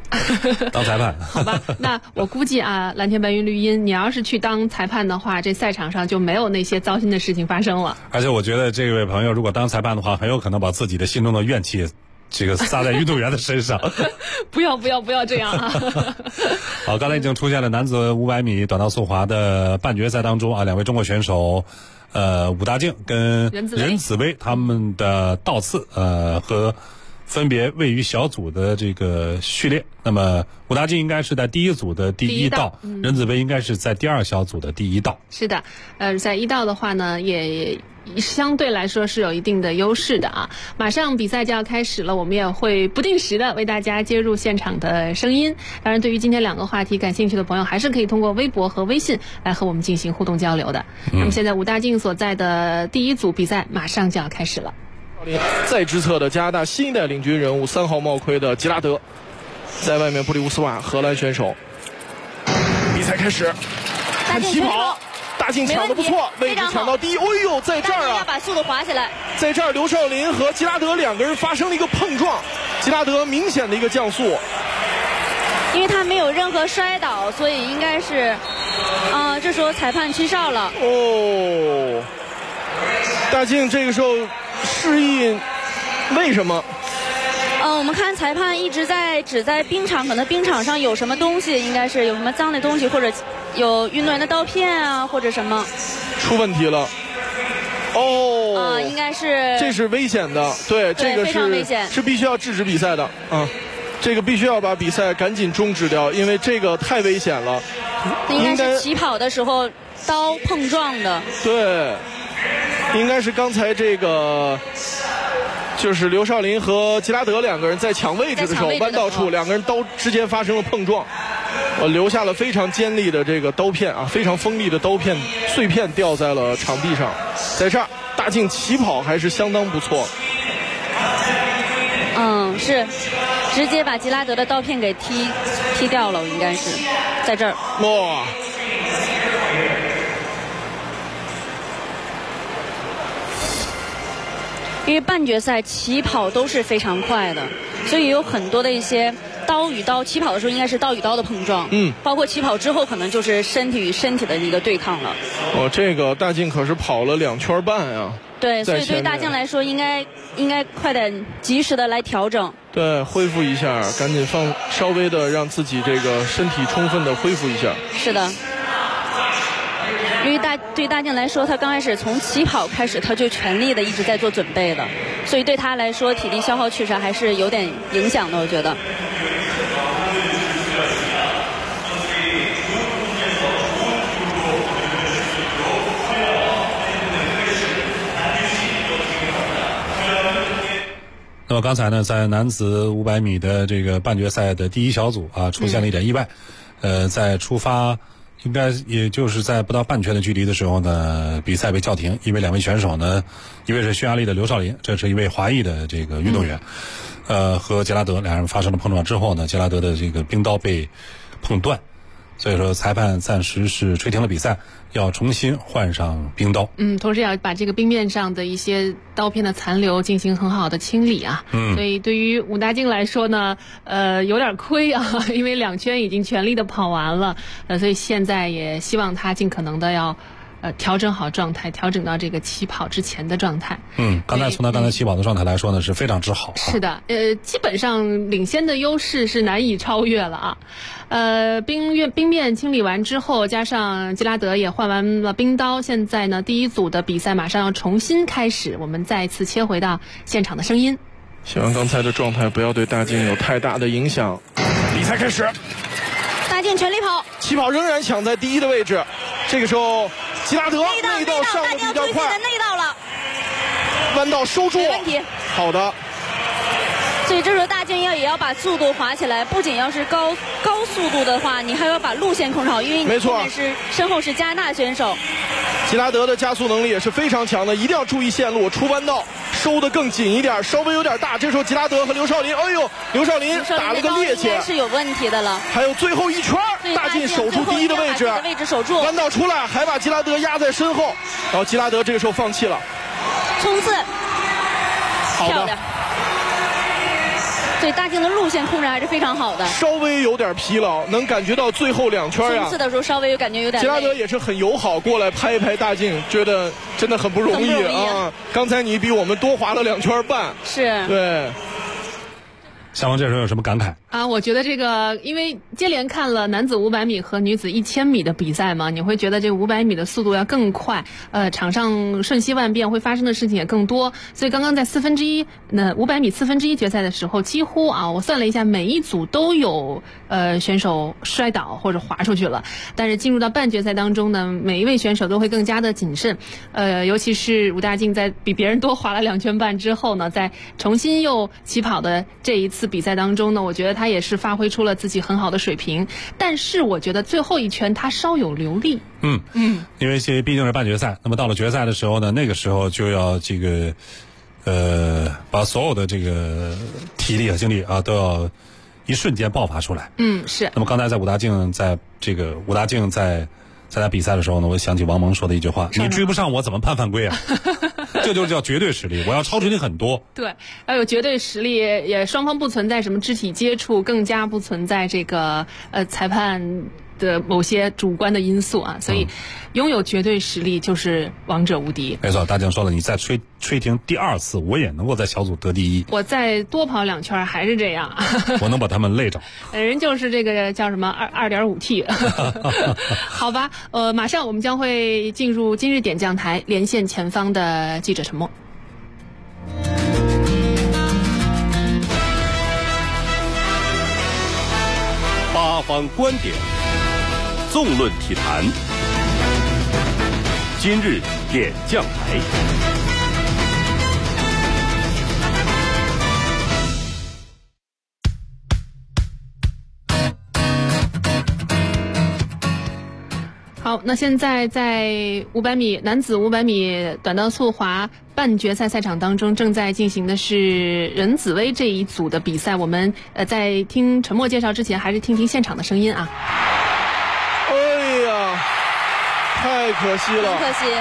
S4: 当裁判。
S3: 好吧，那我估计啊，蓝天白云绿茵，你要是去当裁判的话，这赛场上就没有那些糟心的事情发生了。
S4: 而且我觉得这位朋友如果当裁判的话，很有可能把自己的心中的怨气这个撒在运动员的身上。
S3: 不要这样啊！
S4: 好，刚才已经出现了男子500米短道速滑的半决赛当中啊，两位中国选手，武大靖跟任子威他们的道次和分别位于小组的这个序列。那么武大靖应该是在第一组的第一道，任子威应该是在第二小组的第一道。
S3: 是的，在一道的话呢，也相对来说是有一定的优势的啊。马上比赛就要开始了，我们也会不定时的为大家接入现场的声音。当然，对于今天两个话题感兴趣的朋友，还是可以通过微博和微信来和我们进行互动交流的。那么现在武大靖所在的第一组比赛马上就要开始了。
S5: 在之侧的加拿大新一代领军人物3号帽盔的吉拉德，在外面布里乌斯瓦荷兰选手。比赛开始，看起跑，大靖抢得不错，位置抢到第一。哎呦，在这儿啊，
S6: 要把速度滑起来。
S5: 在这儿，刘少林和吉拉德两个人发生了一个碰撞，吉拉德明显的一个降速，
S6: 因为他没有任何摔倒，所以应该是，这时候裁判吹哨了。
S5: 哦，大靖这个时候示意，为什么？
S6: 我们看裁判一直指在冰场，可能冰场上有什么东西，应该是有什么脏的东西，或者有运动员的刀片啊，或者什么出
S5: 问题了。哦，
S6: 应该是
S5: 这是危险的，对，这个
S6: 非常危险，
S5: 是必须要制止比赛的啊，这个必须要把比赛赶紧终止掉，因为这个太危险了。
S6: 应该是起跑的时候刀碰撞的。
S5: 对，应该是刚才这个。就是刘少林和吉拉德两个人在抢位置的时候，弯道处两个人刀之间发生了碰撞，留下了非常尖利的这个刀片啊，非常锋利的刀片碎片掉在了场地上。在这儿，大靖起跑还是相当不错。
S6: 是直接把吉拉德的刀片给踢掉了，应该是在这儿。
S5: 哇！
S6: 因为半决赛起跑都是非常快的，所以有很多的一些刀与刀，起跑的时候应该是刀与刀的碰撞，包括起跑之后可能就是身体与身体的一个对抗了。
S5: 这个大靖可是跑了2圈半啊。
S6: 对，所以对大靖来说应该快点及时的来调整。
S5: 对，恢复一下，赶紧稍微的让自己这个身体充分的恢复一下。
S6: 是的。因为对大靖来说，他刚开始从起跑开始，他就全力的一直在做准备的，所以对他来说，体力消耗确实还是有点影响的，我觉得。
S4: 那么刚才呢，在男子500米的这个半决赛的第一小组啊，出现了一点意外，在出发。应该也就是在不到半圈的距离的时候呢，比赛被叫停，因为两位选手呢，一位是匈牙利的刘少林，这是一位华裔的这个运动员，和杰拉德两人发生了碰撞之后呢，杰拉德的这个冰刀被碰断，所以说裁判暂时是吹停了比赛，要重新换上冰刀。
S3: 同时要把这个冰面上的一些刀片的残留进行很好的清理啊。所以对于武大靖来说呢，有点亏啊，因为2圈已经全力的跑完了，所以现在也希望他尽可能的要调整好状态，调整到这个起跑之前的状态。
S4: 刚才从他起跑的状态来说呢，是非常之好。
S3: 是的，基本上领先的优势是难以超越了啊。冰面清理完之后，加上吉拉德也换完了冰刀，现在呢第一组的比赛马上要重新开始，我们再一次切回到现场的声音。
S5: 希望刚才的状态不要对大靖有太大的影响。比赛开始，
S6: 大靖全力跑，
S5: 起跑仍然抢在第一的位置。这个时候，吉拉德内道上的比较快，
S6: 内道了，
S5: 弯道收住，
S6: 没问题，
S5: 好的。
S6: 所以这时候大靖也要把速度滑起来，不仅要是高速度的话，你还要把路线控制好，因为你后面是身后是加拿大选手。
S5: 吉拉德的加速能力也是非常强的，一定要注意线路，出弯道收得更紧一点，稍微有点大。这时候吉拉德和刘少林，哎呦，刘少林打了个趔趄，
S6: 应该是有问题的了。
S5: 还有最后一圈，大靖守住第一的位置，
S6: 守住，
S5: 弯道出来，还把吉拉德压在身后，然后吉拉德这个时候放弃了，
S6: 冲刺，
S5: 好的。
S6: 所以大靖的路线控制还是非常好的。
S5: 稍微有点疲劳，能感觉到最后2圈呀。
S6: 冲刺的时候稍微感觉有点累。
S5: 杰拉德也是很友好，过来拍一拍大靖，觉得真的很不容易啊！刚才你比我们多滑了2圈半。
S6: 是。
S5: 对。
S4: 夏萌这时候有什么感慨
S3: 啊？我觉得这个，因为接连看了男子500米和女子1000米的比赛嘛，你会觉得这个500米的速度要更快，场上瞬息万变，会发生的事情也更多。所以刚刚在1/4，那500米1/4决赛的时候，几乎啊，我算了一下，每一组都有选手摔倒或者滑出去了。但是进入到半决赛当中呢，每一位选手都会更加的谨慎，尤其是武大靖在比别人多滑了2圈半之后呢，在重新又起跑的这一次比赛当中呢，我觉得他也是发挥出了自己很好的水平，但是我觉得最后一圈他稍有留力。
S4: 因为毕竟是半决赛，那么到了决赛的时候呢，那个时候就要这个把所有的这个体力和精力啊都要一瞬间爆发出来。
S3: 是。
S4: 那么刚才在武大靖在他比赛的时候呢，我想起王蒙说的一句话：“你追不上我怎么判犯规啊？”这就是叫绝对实力，我要超出你很多。
S3: 对，要有绝对实力，也双方不存在什么肢体接触，更加不存在这个裁判的某些主观的因素啊，所以拥有绝对实力就是王者无敌。
S4: 没错，大靖说了，你再吹停第2次，我也能够在小组得第1。
S3: 我再多跑2圈还是这样。
S4: 我能把他们累着。
S3: 人就是这个叫什么2.5T。好吧，马上我们将会进入今日点将台，连线前方的记者陈默。
S1: 八方观点，纵论体坛，今日点将台。
S3: 好，那现在在男子500米短道速滑半决赛赛场当中，正在进行的是任子威这一组的比赛。我们在听陈默介绍之前，还是听听现场的声音啊。
S5: 哎呀，太可惜了，
S6: 很可惜，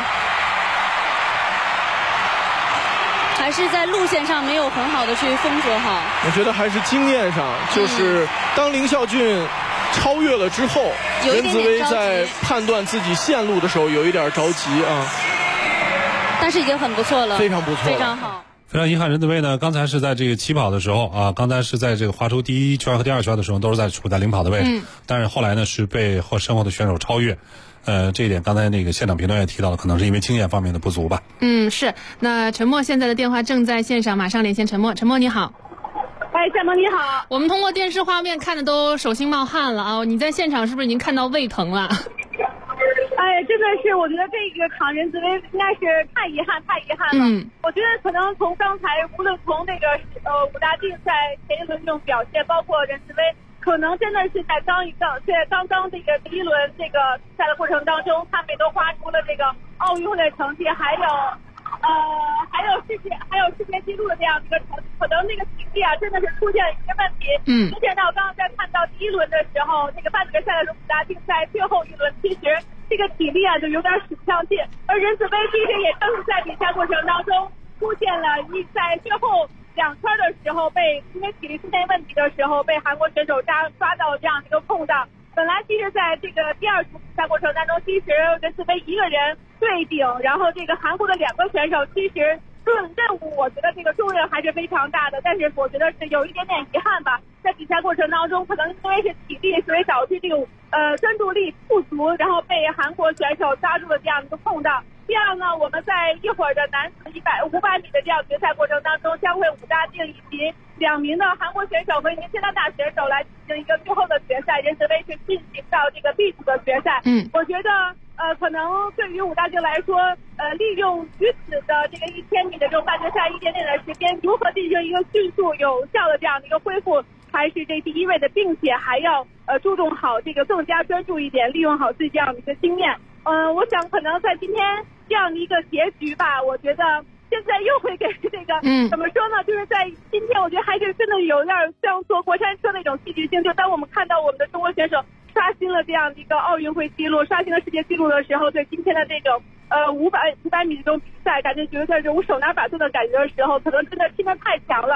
S6: 还是在路线上没有很好的去封锁好。
S5: 我觉得还是经验上，就是当林孝俊超越了之后，任子威在判断自己线路的时候有一点着急啊，
S6: 但是已经很不错了，
S5: 非常不错，
S6: 非常好。
S4: 非常遗憾，任子威呢，刚才是在这个起跑的时候啊，刚才是在这个滑出第1圈和第2圈的时候，都是处在领跑的位置，但是后来呢是被身后的选手超越。这一点刚才那个现场评论也提到了，可能是因为经验方面的不足吧。
S3: 是。那陈默现在的电话正在线上，马上连线陈默。陈默你好。
S8: 夏萌你好。
S3: 我们通过电视画面看的都手心冒汗了啊！你在现场是不是已经看到胃疼了？
S8: 真的是，我觉得这个场任子威应该是太遗憾了。我觉得可能从刚才，无论从那个武大靖在前一轮这种表现，包括任子威，可能真的是在刚刚这个第1轮这个比赛的过程当中，他们也都花出了这个奥运会的成绩，还有世界纪录的这样一个成绩，可能那个体力啊真的是出现了一些问题。明显到刚刚在看到第1轮的时候，那个半决赛的时候，武大靖在最后一轮其实这个体力啊就有点使不上劲，而任子威其实也正是在比赛过程当中出现了在最后2圈的时候因为体力出现问题的时候被韩国选手抓到这样一个空档。本来其实在这个第2组比赛过程当中，其实任子威一个人对顶，然后这个韩国的2个选手其实任务我觉得这个重任还是非常大的，但是我觉得是有一点点遗憾吧，在比赛过程当中可能因为是体力，所以导致这个专注力不足，然后被韩国选手抓住了这样一个空档。这样呢，我们在一会儿的男子500米的这样决赛过程当中，将会武大靖以及2名的韩国选手和1名加拿大选手来进行一个最后的决赛，任子威是进行到这个 B 组的决赛。我觉得可能对于武大靖来说，利用女子的这个1000米的这种半决赛一点点的时间，如何进行一个迅速有效的这样的一个恢复，才是这第1位的，并且还要注重好这个更加专注一点，利用好自己这样的一个经验。我想可能在今天这样的一个结局吧，我觉得现在又会给这个怎么说呢，就是在今天我觉得还是真的有点像坐过山车那种戏剧性，就当我们看到我们的中国选手刷新了这样的一个奥运会纪录，刷新了世界纪录的时候，对今天的这种500米这种比赛，感觉觉得这种手拿把攥的感觉的时候，可能真的拼得太强了。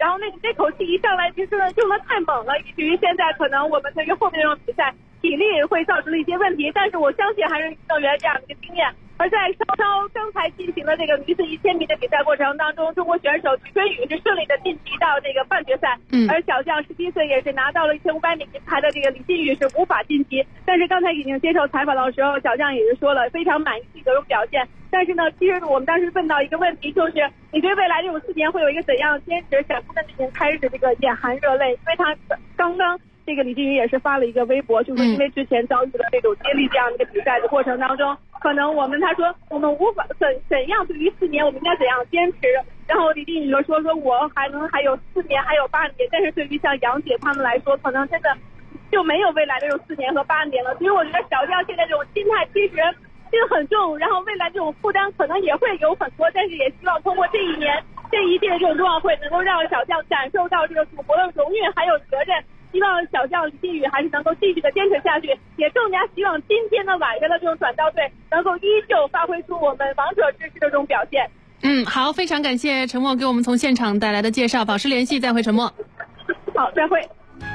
S8: 然后那口气一上来就是用的太猛了，以至于现在可能我们对于后面这种比赛体力会造成了一些问题，但是我相信还是运动员这样的一个经验。而在刚才进行的这个女子1000米的比赛过程当中，中国选手曲春雨是顺利的晋级到这个半决赛，而小将17岁也是拿到了1500米金牌的这个李金宇是无法晋级。但是刚才已经接受采访的时候，小将也是说了非常满意自己的这种表现。但是呢，其实我们当时问到一个问题，就是你对未来这种4年会有一个怎样的坚持？小姑娘已经开始这个眼含热泪，因为她刚刚这个李金宇也是发了一个微博，就是说因为之前遭遇了这种接力这样的一个比赛的过程当中，可能他说我们无法怎样对于4年我们应该怎样坚持。然后李金宇说我还有4年还有8年，但是对于像杨姐他们来说，可能真的就没有未来的这种4年和8年了。所以我觉得小将现在这种心态其实心很重，然后未来这种负担可能也会有很多，但是也希望通过这一年这一届的这种冬奥会，能够让小将感受到这个祖国的荣誉还有责任。希望小将李金宇还是能够继续的坚持下去，也更加希望今天的晚上的这种转道队能够依旧发挥出我们王者之势的这种表现。
S3: 好，非常感谢陈默给我们从现场带来的介绍，保持联系，再会陈默。
S8: 好，再会。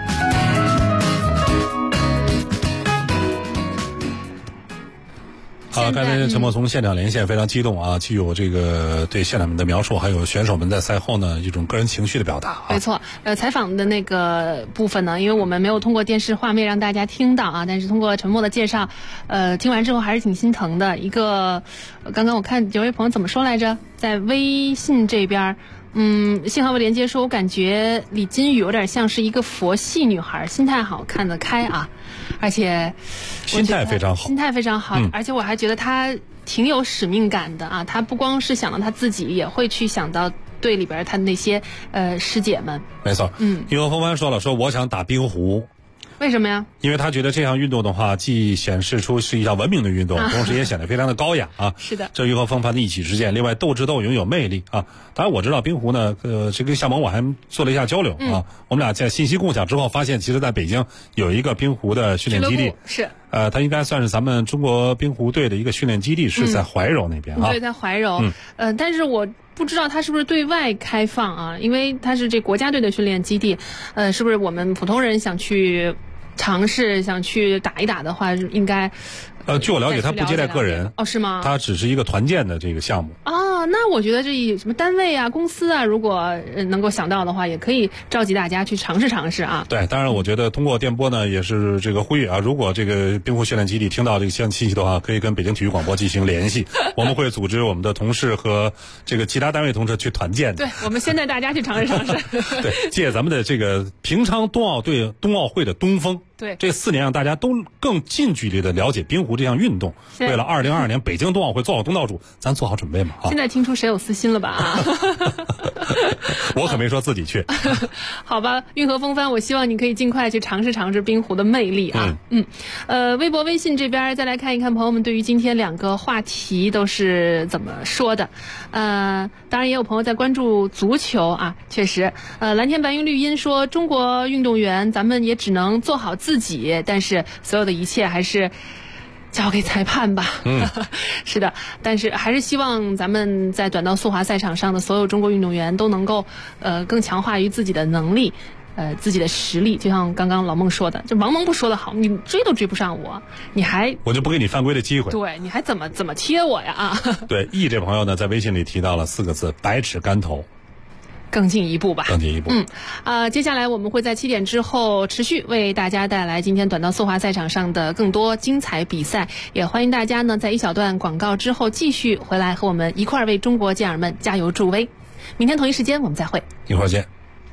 S4: 刚才陈默从现场连线，非常激动啊，既有这个对现场的描述，还有选手们在赛后呢一种个人情绪的表达。
S3: 没错，采访的那个部分呢，因为我们没有通过电视画面让大家听到啊，但是通过陈默的介绍，听完之后还是挺心疼的。一个，刚刚我看有位朋友怎么说来着，在微信这边。信号未连接说，我感觉李金宇有点像是一个佛系女孩，心态好，看得开啊，而且
S4: 心态非常好，
S3: 而且我还觉得她挺有使命感的啊，她不光是想到她自己，也会去想到队里边她那些师姐们。
S4: 没错，因为风帆说了，说我想打冰壶。
S3: 为什么呀？
S4: 因为他觉得这项运动的话，既显示出是一项文明的运动，同时也显得非常的高雅啊。
S3: 是的，
S4: 这与和风帆的一起之见。另外，斗智斗勇有魅力啊。当然，我知道冰壶呢，这跟夏萌我还做了一下交流啊。我们俩在信息共享之后，发现其实在北京有一个冰壶的训练基地。
S3: 是。
S4: 它应该算是咱们中国冰壶队的一个训练基地，是在怀柔那边啊。
S3: 对，在怀柔。但是我不知道它是不是对外开放啊？因为它是这国家队的训练基地，是不是我们普通人想去尝试想去打一打的话，应该
S4: 据我了解，他不接待个人。
S3: 哦，是吗？
S4: 他只是一个团建的这个项目。
S3: 哦，那我觉得这什么单位啊、公司啊，如果能够想到的话，也可以召集大家去尝试尝试啊。
S4: 对，当然我觉得通过电波呢，也是这个呼吁啊，如果这个冰壶训练基地听到这个信息的话，可以跟北京体育广播进行联系，我们会组织我们的同事和这个其他单位同志去团建。
S3: 对，我们先带大家去尝试尝试。
S4: 对，借咱们的这个平昌冬奥会的东风。
S3: 对，
S4: 这4年让大家都更近距离的了解冰壶这项运动。为了2022年北京冬奥会做好东道主，咱做好准备嘛啊！
S3: 现在听出谁有私心了吧啊？
S4: 我可没说自己去。
S3: 好吧，运河风帆，我希望你可以尽快去尝试尝试冰壶的魅力啊。微博、微信这边再来看一看朋友们对于今天2个话题都是怎么说的。当然也有朋友在关注足球啊，确实，蓝天白云绿茵说中国运动员咱们也只能做好自己，但是所有的一切还是交给裁判吧。是的，但是还是希望咱们在短道速滑赛场上的所有中国运动员都能够更强化于自己的能力，自己的实力。就像刚刚老孟说的，就王蒙不说的好，你追都追不上我，我
S4: 就不给你犯规的机会。
S3: 对，你还怎么贴我呀啊？
S4: 对，易这朋友呢在微信里提到了4个字：百尺竿头。
S3: 更进一步吧，
S4: 更进一步。
S3: 接下来我们会在7点之后持续为大家带来今天短道速滑赛场上的更多精彩比赛，也欢迎大家呢在一小段广告之后继续回来和我们一块儿为中国健儿们加油助威。明天同一时间我们再会，
S4: 一会儿见。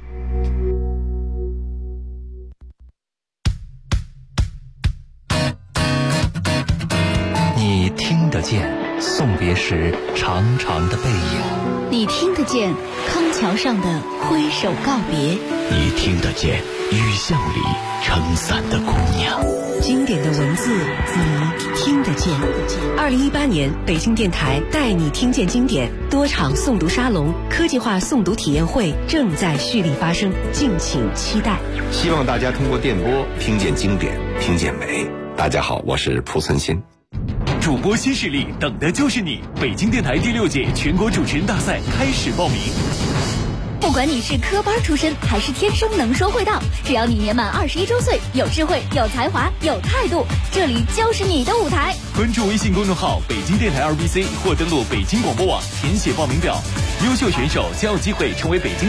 S14: 你听得见送别时长长的背影，
S7: 你听得见康桥上的挥手告别，
S14: 你听得见雨巷里撑伞的姑娘。
S10: 经典的文字，你听得见。2018年北京电台带你听见经典多场诵读沙龙、科技化诵读体验会正在蓄力发生，敬请期待。
S11: 希望大家通过电波听见经典，听见美。大家好，我是蒲存昕。
S1: 主播新势力等的就是你！北京电台第6届全国主持人大赛开始报名。
S7: 不管你是科班出身还是天生能说会道，只要你年满21周岁，有智慧、有才华、有态度，这里就是你的舞台。
S14: 关注微信公众号北京电台 RBC 或登录北京广播网填写报名表，优秀选手将有机会成为北京